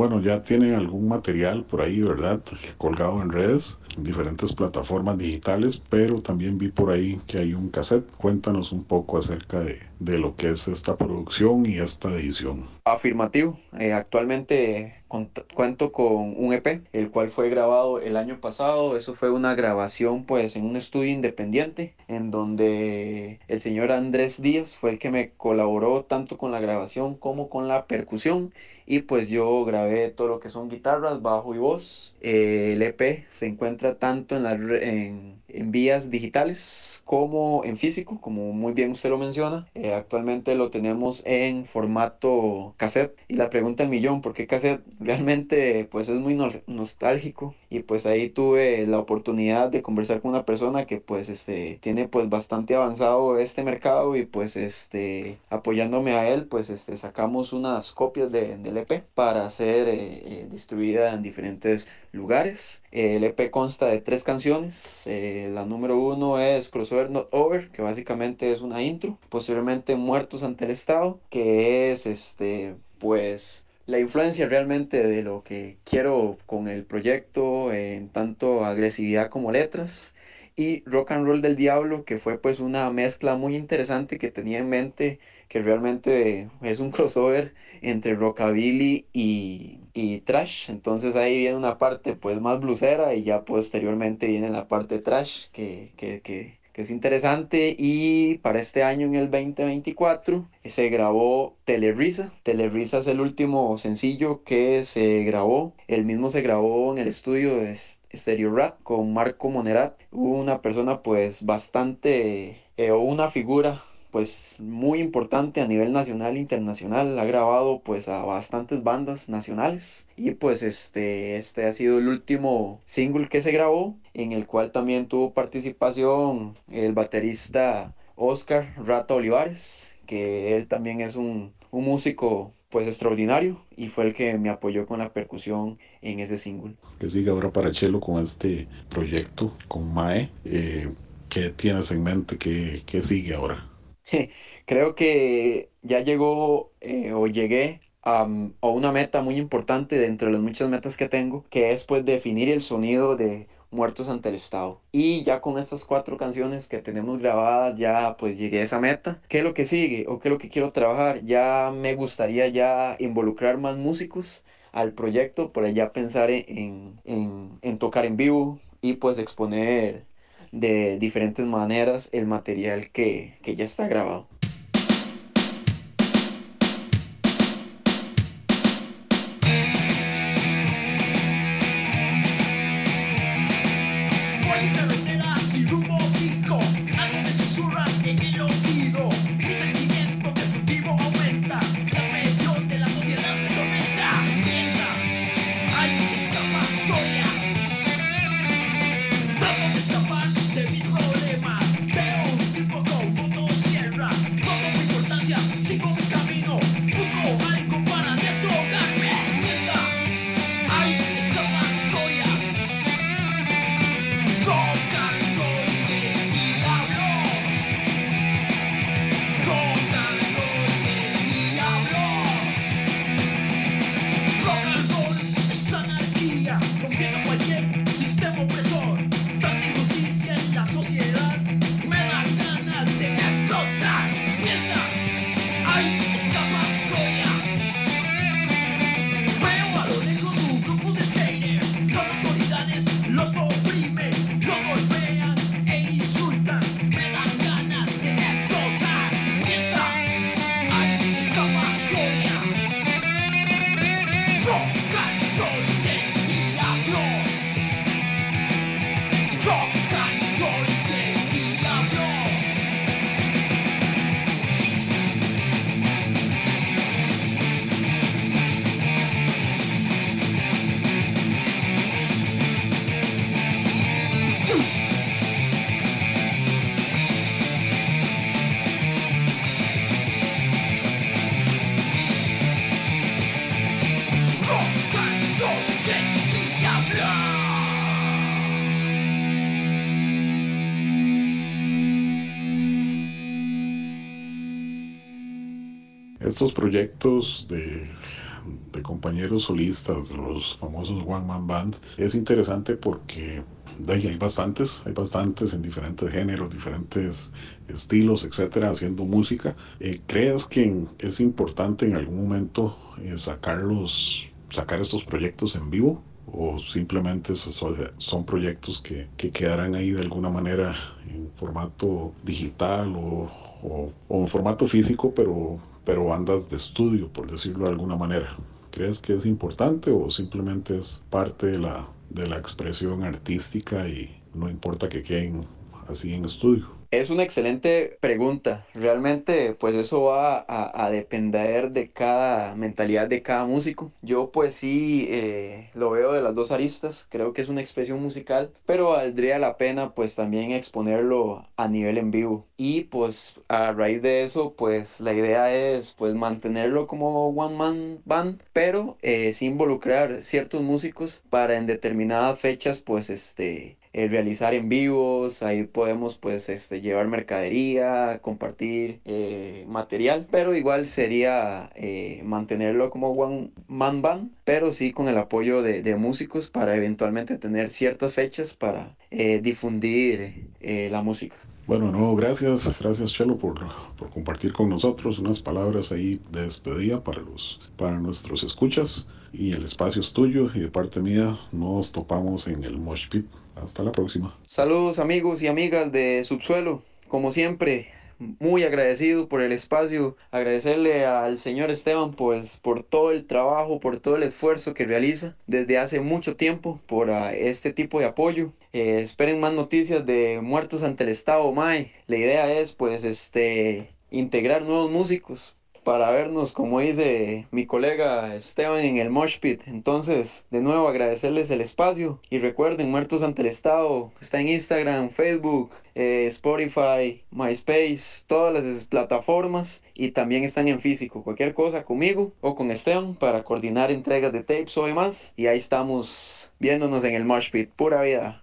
bueno, ya tienen algún material por ahí, ¿verdad? Colgado en redes, en diferentes plataformas digitales, pero también vi por ahí que hay un cassette. Cuéntanos un poco acerca de lo que es esta producción y esta edición. Afirmativo. Actualmente cuento con un EP, el cual fue grabado el año pasado. Eso fue una grabación pues en un estudio independiente, en donde el señor Andrés Díaz fue el que me colaboró tanto con la grabación como con la percusión. Y pues yo grabé todo lo que son guitarras, bajo y voz. El EP se encuentra tanto en vías digitales como en físico, como muy bien usted lo menciona. Actualmente lo tenemos en formato cassette. Y la pregunta del millón, ¿por qué cassette? Realmente pues es muy nostálgico, y pues ahí tuve la oportunidad de conversar con una persona que pues tiene pues bastante avanzado este mercado, y pues apoyándome a él pues sacamos unas copias del EP para ser distribuida en diferentes lugares. El EP consta de 3 canciones. La número 1 es Crossover Not Over, que básicamente es una intro. Posteriormente Muertos ante el Estado, que es pues la influencia realmente de lo que quiero con el proyecto, en tanto agresividad como letras. Y Rock and Roll del Diablo, que fue pues una mezcla muy interesante que tenía en mente, que realmente es un crossover entre rockabilly y thrash. Entonces ahí viene una parte pues más bluesera, y ya posteriormente viene la parte thrash que es interesante. Y para este año, en el 2024, se grabó Telerisa. Telerisa es el último sencillo que se grabó. El mismo se grabó en el estudio de Stereo Rap con Marco Monerat, una persona pues bastante, o una figura pues muy importante a nivel nacional e internacional. Ha grabado pues a bastantes bandas nacionales, y pues este ha sido el último single que se grabó, en el cual también tuvo participación el baterista Oscar Rata Olivares, que él también es un músico pues extraordinario, y fue el que me apoyó con la percusión en ese single. ¿Qué sigue ahora para Chelo con este proyecto, con Mae? ¿Qué tienes en mente? ¿Qué sigue ahora? Creo que ya llegó o llegué a una meta muy importante dentro de las muchas metas que tengo, que es pues definir el sonido de Muertos ante el Estado. Y ya con estas 4 canciones que tenemos grabadas, ya pues llegué a esa meta. ¿Qué es lo que sigue o qué es lo que quiero trabajar? Ya me gustaría ya involucrar más músicos al proyecto, por allá pensar en tocar en vivo, y pues exponer de diferentes maneras el material que ya está grabado. Estos proyectos de compañeros solistas, los famosos One Man Band, es interesante porque hay bastantes en diferentes géneros, diferentes estilos, etcétera, haciendo música. ¿Crees que es importante en algún momento sacar estos proyectos en vivo? ¿O simplemente son proyectos que quedarán ahí de alguna manera en formato digital o en formato físico, pero bandas de estudio, por decirlo de alguna manera? ¿Crees que es importante o simplemente es parte de la expresión artística y no importa que queden así en estudio? Es una excelente pregunta. Realmente, pues eso va a depender de cada mentalidad de cada músico. Yo pues sí lo veo de las dos aristas. Creo que es una expresión musical, pero valdría la pena pues también exponerlo a nivel en vivo. Y pues a raíz de eso, pues la idea es pues mantenerlo como one man band, pero sí involucrar ciertos músicos para en determinadas fechas pues realizar en vivos. Ahí podemos pues llevar mercadería, compartir material, pero igual sería mantenerlo como one man band, pero sí con el apoyo de músicos para eventualmente tener ciertas fechas para difundir la música. Bueno, no, gracias Chelo por compartir con nosotros unas palabras ahí de despedida para nuestros escuchas, y el espacio es tuyo, y de parte mía nos topamos en el Mosh Pit. Hasta la próxima. Saludos amigos y amigas de Subsuelo. Como siempre, muy agradecido por el espacio. Agradecerle al señor Esteban pues por todo el trabajo, por todo el esfuerzo que realiza desde hace mucho tiempo por este tipo de apoyo. Esperen más noticias de Muertos ante el Estado, mae. La idea es pues integrar nuevos músicos para vernos, como dice mi colega Esteban, en el Mosh Pit. Entonces, de nuevo agradecerles el espacio, y recuerden, Muertos ante el Estado está en Instagram, Facebook, Spotify, MySpace, todas las plataformas, y también están en físico. Cualquier cosa conmigo o con Esteban para coordinar entregas de tapes o demás, y ahí estamos viéndonos en el Mosh Pit. Pura vida.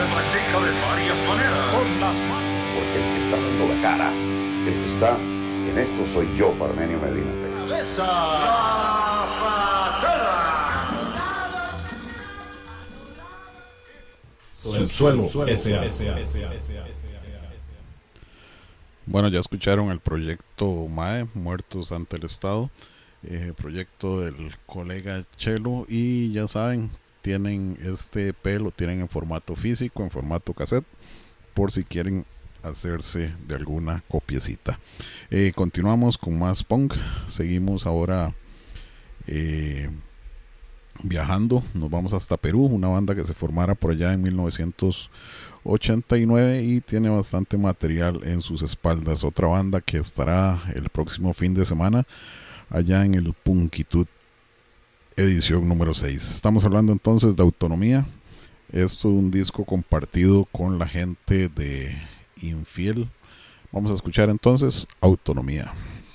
practica de varias maneras. Con las manos. Porque el que está dando la cara, el que está en esto soy yo, Parmenio Medina Pérez. ¡Cabeza! ¡La patada! Subsuelo S.A. Bueno, ya escucharon el proyecto MAE, Muertos ante el Estado, proyecto del colega Chelo, y ya saben, tienen este EP, lo tienen en formato físico, en formato cassette, por si quieren hacerse de alguna copiecita. Continuamos con más punk, seguimos ahora viajando, nos vamos hasta Perú, una banda que se formara por allá en 1989 y tiene bastante material en sus espaldas. Otra banda que estará el próximo fin de semana allá en el Punkitud edición número 6. Estamos hablando entonces de Autonomía. Esto es un disco compartido con la gente de Infiel. Vamos a escuchar entonces Autonomía.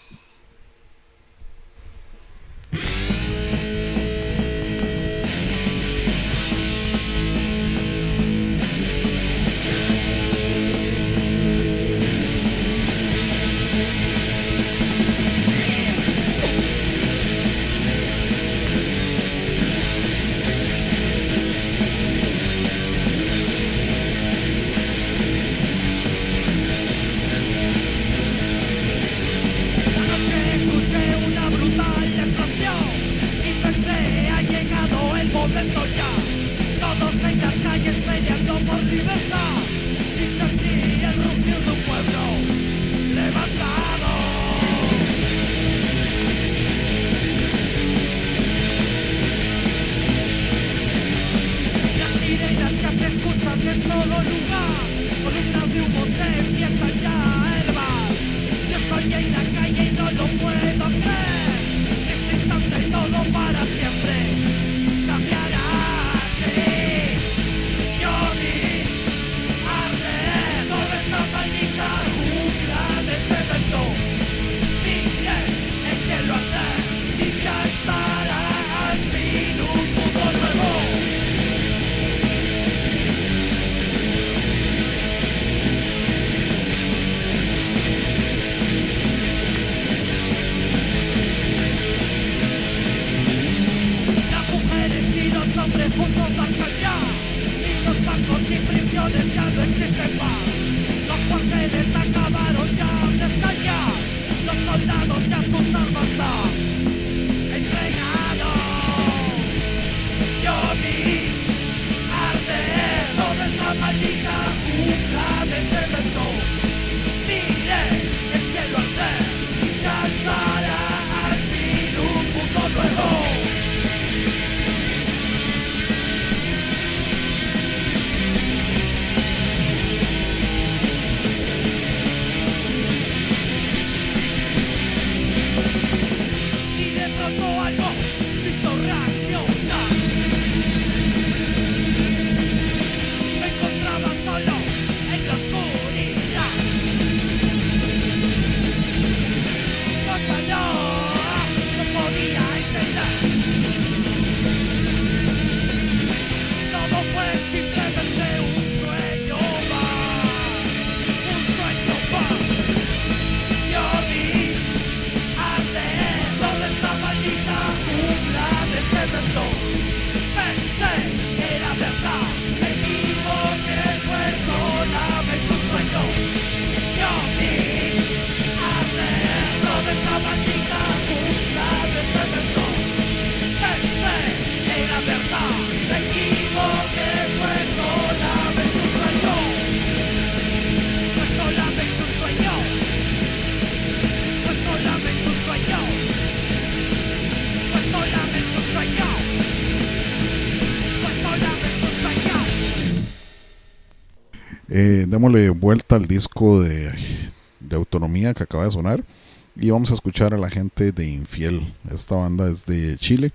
Démosle vuelta al disco de Autonomía que acaba de sonar y vamos a escuchar a la gente de Infiel. Esta banda es de Chile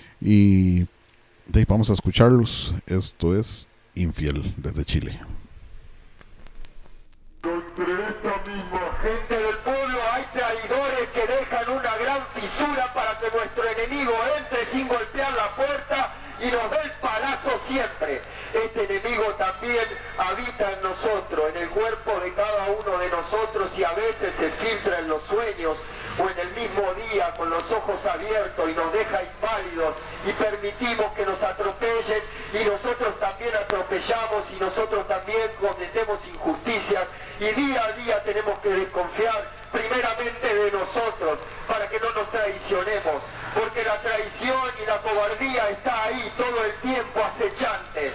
y vamos a escucharlos. Esto es Infiel desde Chile. Entre esta misma gente del pueblo hay traidores que dejan una gran fisura para que nuestro enemigo entre sin golpear la puerta y nos da el palazo siempre. Este enemigo también habita en nosotros, en el cuerpo de cada uno de nosotros, y a veces se filtra en los sueños o en el mismo día con los ojos abiertos y nos deja inválidos y permitimos que nos atropellen, y nosotros también atropellamos y nosotros también cometemos injusticias, y día a día tenemos que desconfiar primeramente de nosotros para que no nos traicionemos, porque la traición y la cobardía está ahí todo el tiempo acechante.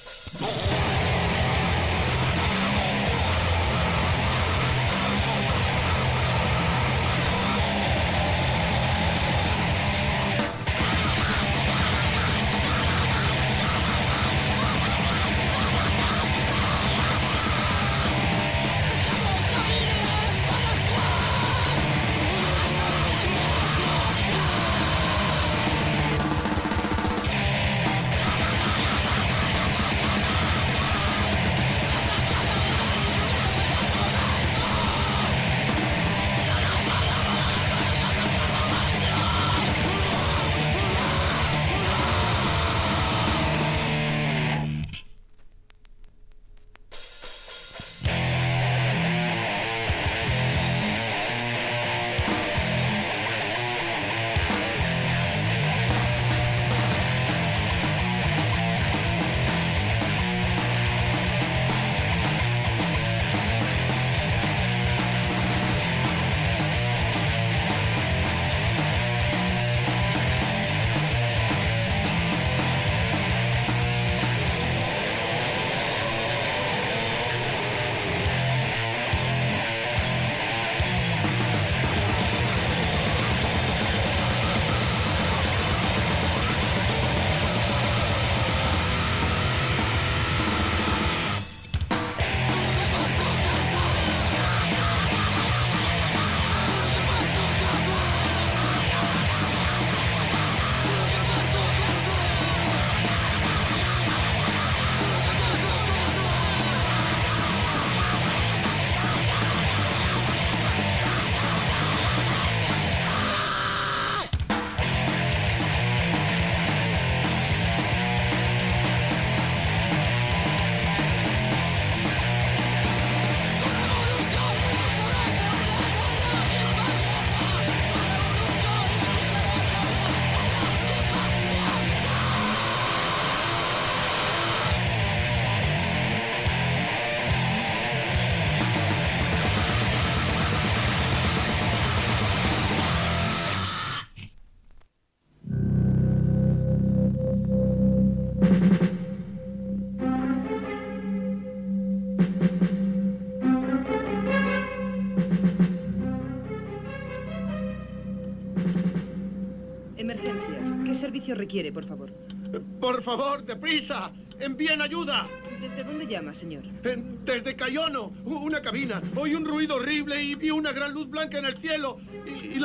Requiere, por favor. Por favor, deprisa, envíen ayuda. ¿Desde dónde llama, señor? Desde Cayono, una cabina. Oí un ruido horrible y vi una gran luz blanca en el cielo. Y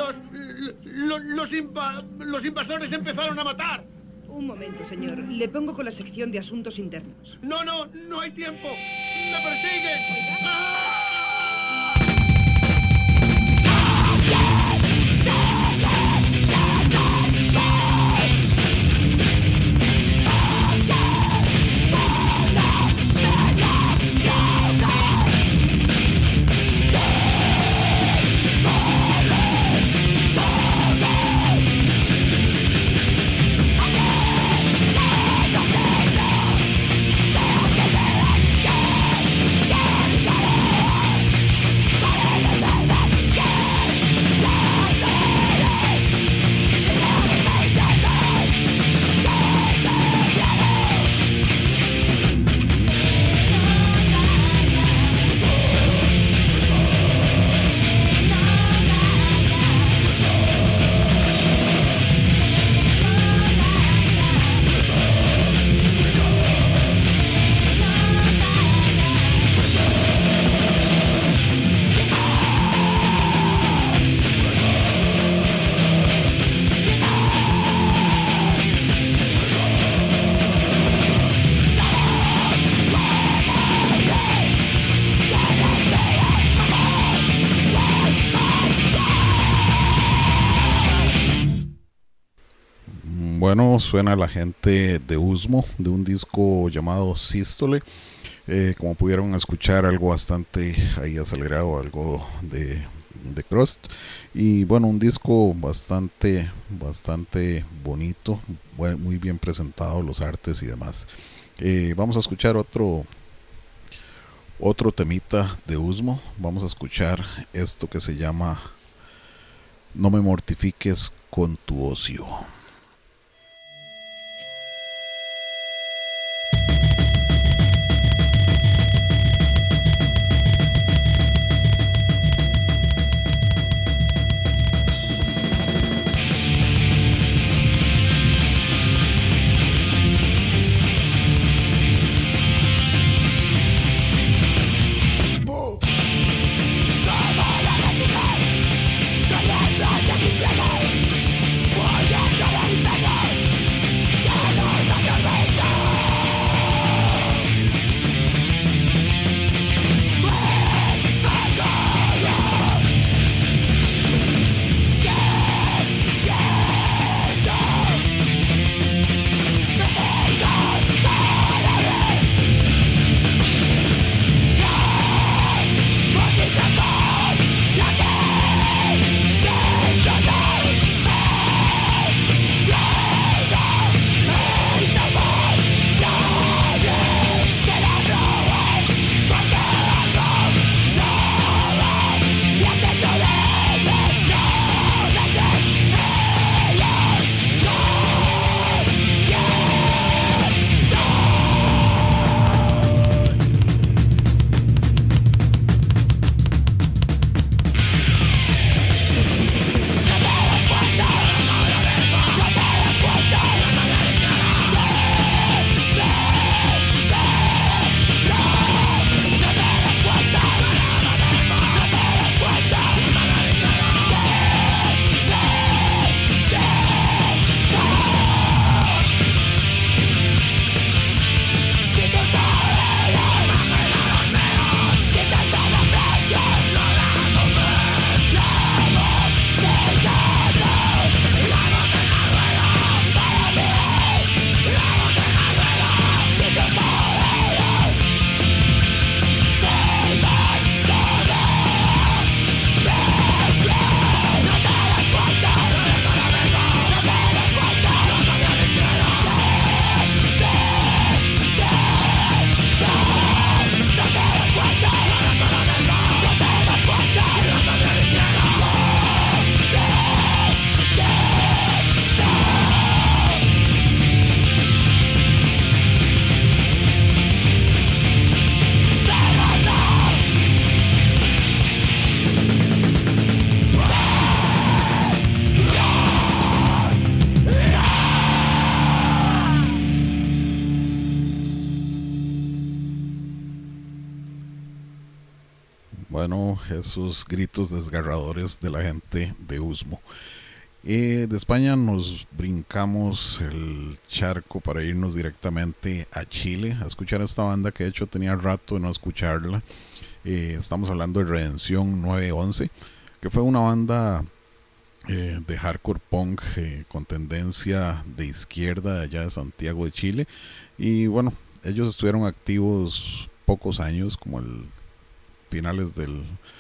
los invasores empezaron a matar. Un momento, señor. Le pongo con la sección de asuntos internos. No hay tiempo. ¡Me persiguen! ¡Ah! suena la gente de Usmo, de un disco llamado Sístole. Como pudieron escuchar, algo bastante ahí acelerado, algo de crust. Y bueno, un disco bastante bonito, muy bien presentado, los artes y demás. Vamos a escuchar otro temita de Usmo. Vamos a escuchar esto que se llama No me mortifiques con tu ocio. Bueno, esos gritos desgarradores de la gente de Usmo. De España nos brincamos el charco para irnos directamente a Chile a escuchar a esta banda que de hecho tenía rato de no escucharla. Estamos hablando de Redención 911, que fue una banda de hardcore punk con tendencia de izquierda de allá de Santiago de Chile. Y bueno, ellos estuvieron activos pocos años, como el finales de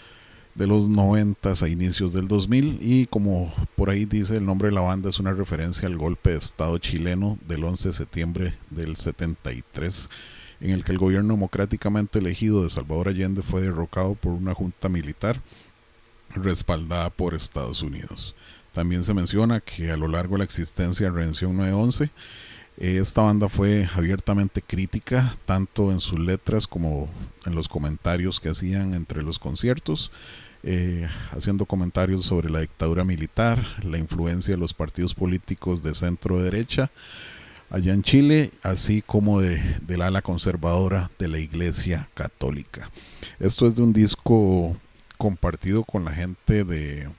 los 90s a inicios del 2000, y como por ahí dice, el nombre de la banda es una referencia al golpe de estado chileno del 11 de septiembre del 73, en el que el gobierno democráticamente elegido de Salvador Allende fue derrocado por una junta militar respaldada por Estados Unidos. También se menciona que a lo largo de la existencia de Redención 911, esta banda fue abiertamente crítica, tanto en sus letras como en los comentarios que hacían entre los conciertos, haciendo comentarios sobre la dictadura militar, la influencia de los partidos políticos de centro-derecha allá en Chile, así como del ala conservadora de la Iglesia Católica. Esto es de un disco compartido con la gente de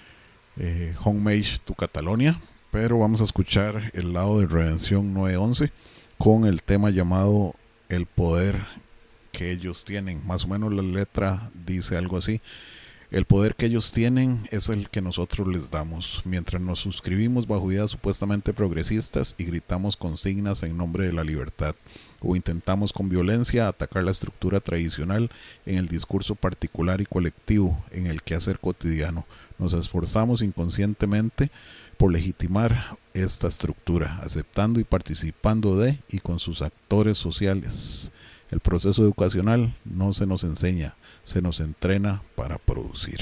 Homage to Catalonia, pero vamos a escuchar el lado de Redención 911 con el tema llamado El poder que ellos tienen. Más o menos la letra dice algo así: El poder que ellos tienen es el que nosotros les damos. Mientras nos suscribimos bajo ideas supuestamente progresistas y gritamos consignas en nombre de la libertad, o intentamos con violencia atacar la estructura tradicional en el discurso particular y colectivo, en el quehacer cotidiano, nos esforzamos inconscientemente por legitimar esta estructura, aceptando y participando de y con sus actores sociales. El proceso educacional no se nos enseña, se nos entrena para producir.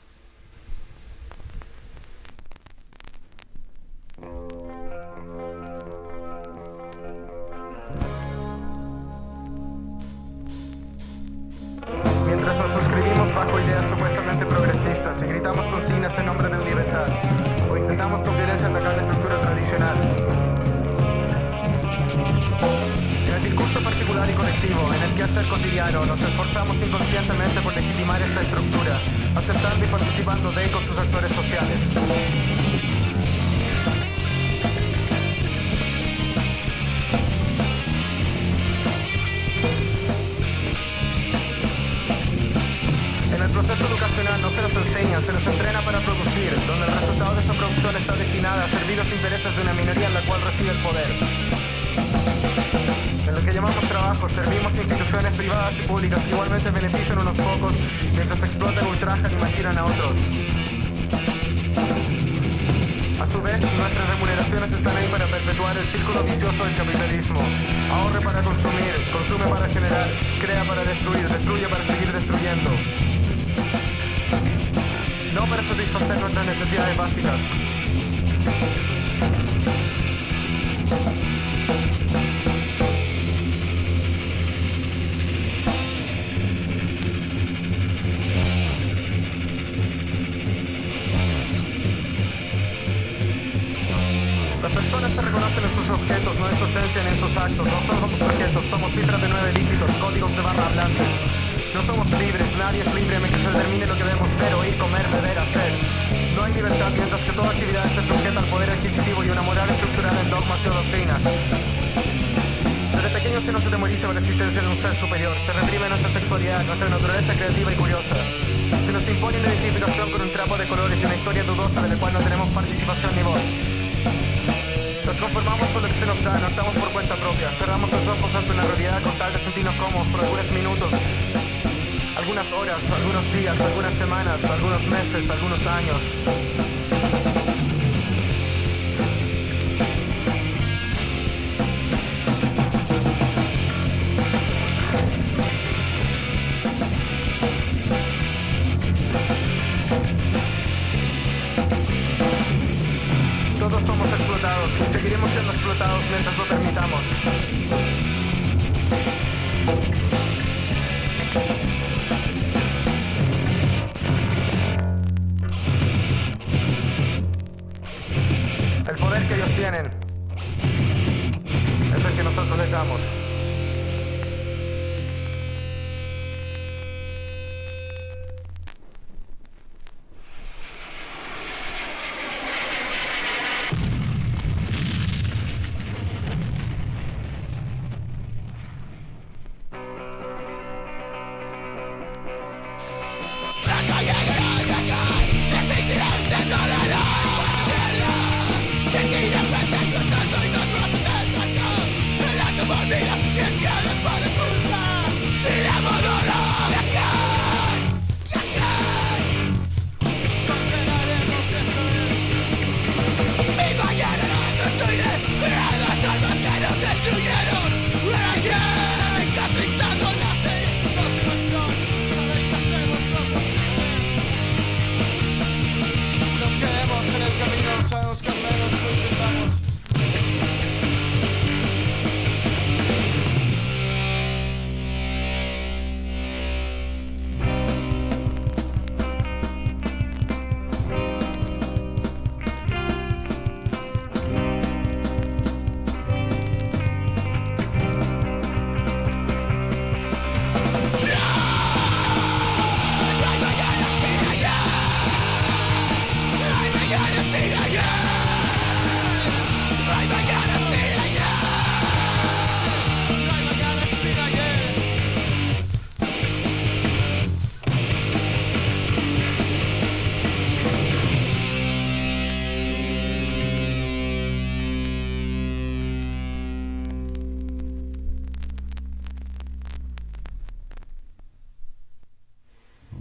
Mientras nos suscribimos bajo ideas supuestamente progresistas y gritamos consignas en nombre de la libertad, o intentamos con violencia atacar la estructura tradicional. En el discurso particular y colectivo, en el quehacer cotidiano, nos esforzamos inconscientemente por legitimar esta estructura, aceptando y participando de y con sus actores sociales. En el proceso educacional no se nos enseña, se nos entrena para producir, donde el resultado de esta producción está destinada a servir los intereses de una minoría en la cual reside el poder. En lo que llamamos trabajo, servimos instituciones privadas y públicas que igualmente benefician a unos pocos, mientras explotan, ultrajan y marginan a otros. A su vez, nuestras remuneraciones están ahí para perpetuar el círculo vicioso del capitalismo. Ahorre para consumir, consume para generar, crea para destruir, destruye para seguir destruyendo. No para satisfacer nuestras necesidades básicas. Las personas se reconocen en sus objetos, no en su esencia ni en sus actos. No somos objetos, somos cifras de 9 dígitos, códigos de barra hablantes. No somos libres, nadie es libre mientras se determine lo que debemos ver, oír, comer, beber, hacer. No hay libertad mientras que toda actividad esté sujeta al poder adquisitivo y una moral estructurada en dogmas y doctrinas. Desde pequeños se nos demoniza la existencia de un ser superior, se reprime nuestra sexualidad, nuestra naturaleza creativa y curiosa. Se nos impone una identificación con un trapo de colores y una historia dudosa de la cual no tenemos participación ni voz. Nos conformamos con lo que se nos da, no estamos por cuenta propia. Cerramos los ojos ante una realidad con tal de sentirnos cómodos por algunos minutos, algunas horas, algunos días, algunas semanas, algunos meses, algunos años. Todos somos explotados y seguiremos siendo explotados mientras lo permitamos.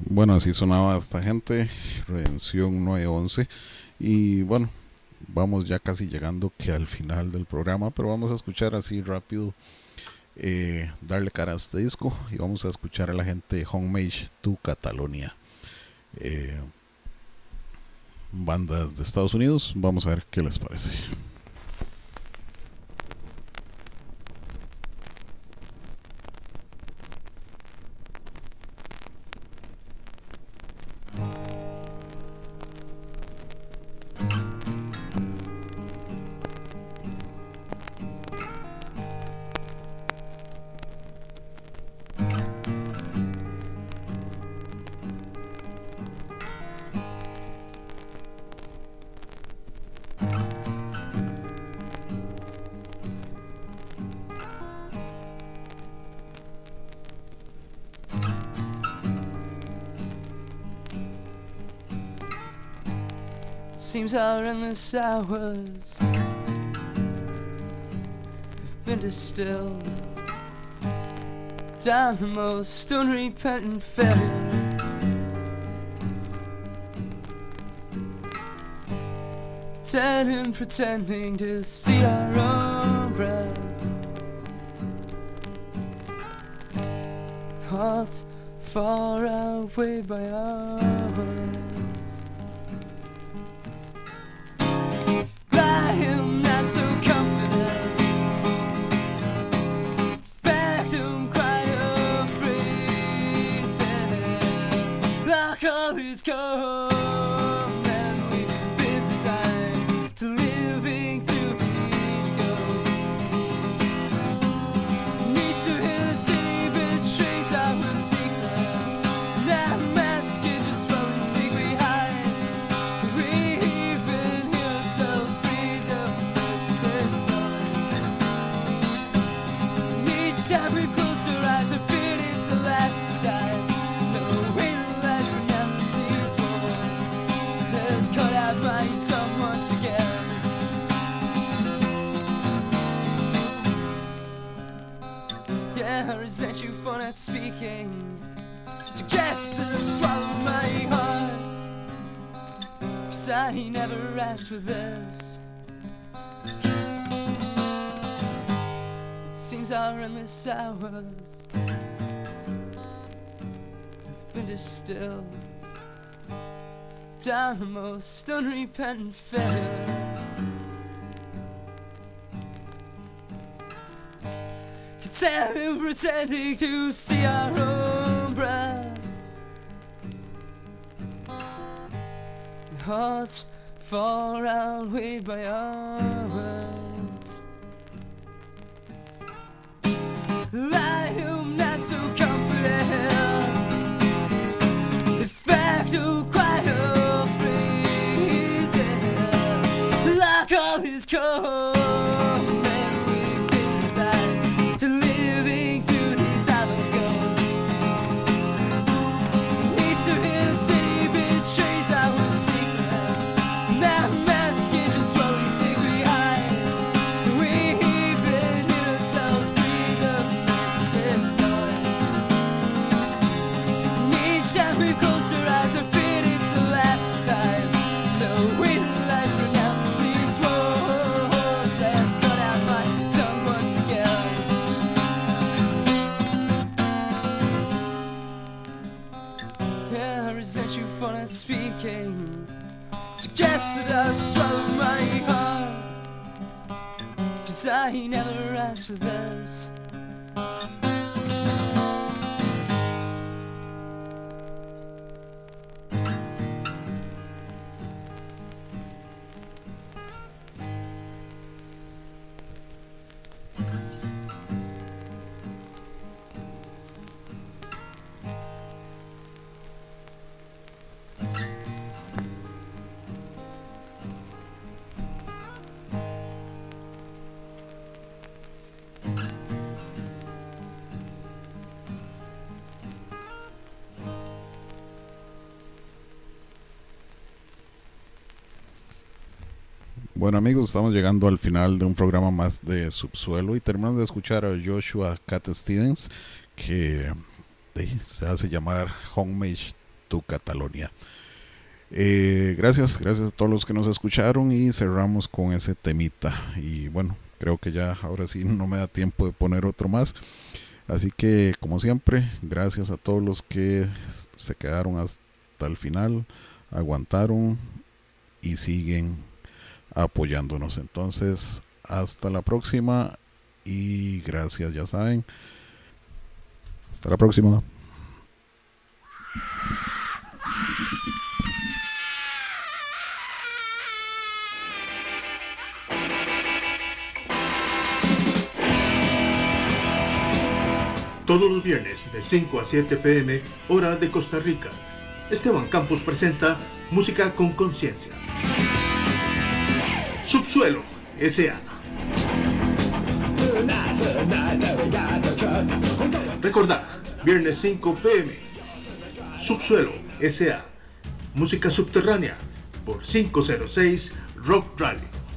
Bueno, así sonaba esta gente, Redención 911. Y bueno, vamos ya casi llegando que al final del programa, pero vamos a escuchar así rápido, darle cara a este disco, y vamos a escuchar a la gente de Homage to Catalonia, bandas de Estados Unidos. Vamos a ver qué les parece. Seems our endless hours have been distilled down the most unrepentant failure. Dead and pretending to see our own breath. Thoughts far outweighed by ours. I am not so confident. In fact, I'm quite afraid that our call is come and we've been resigned to living through these ghosts. Needs to hear the city betrays our secrets. Now mask it just what we think we hide. We've been here ourselves. Time we close our eyes, I feel it's the last time. No way to let renounce these words. Let's cut out my tongue once again. Yeah, I resent you for not speaking. Suggest that I swallow my heart, 'cause I never asked for this. Seems our endless hours have been distilled down the most unrepentant failure. Pretending, pretending to see our own breath. Hearts far outweighed by ours. I am not so confident. In fact, I'm quite afraid that like all is come and we've been resigned to living through these hollow ghosts. Needs to hear the city betrays our secrets. Now mask it just what we think we hide. We've been here ourselves, breathe up. We close our eyes, I feel it's the last time. No way to life renounce these words. Let's cut out my tongue once again. Yeah, I resent you for not speaking. Suggest that I swallow my heart, 'cause I never asked for this. Bueno amigos, estamos llegando al final de un programa más de Subsuelo y terminamos de escuchar a Joshua Cat Stevens, que se hace llamar Homage tu Catalonia. Gracias a todos los que nos escucharon y cerramos con ese temita. Y bueno, creo que ya ahora sí no me da tiempo de poner otro más. Así que, como siempre, gracias a todos los que se quedaron hasta el final, aguantaron y siguen apoyándonos. Entonces, hasta la próxima y gracias, ya saben. Hasta la próxima. Todos los viernes de 5 a 7 p.m. hora de Costa Rica, Esteban Campos presenta Música con Conciencia. Subsuelo S.A. Recordad, viernes 5 p.m. Subsuelo S.A. Música subterránea por 506 Rock Radio.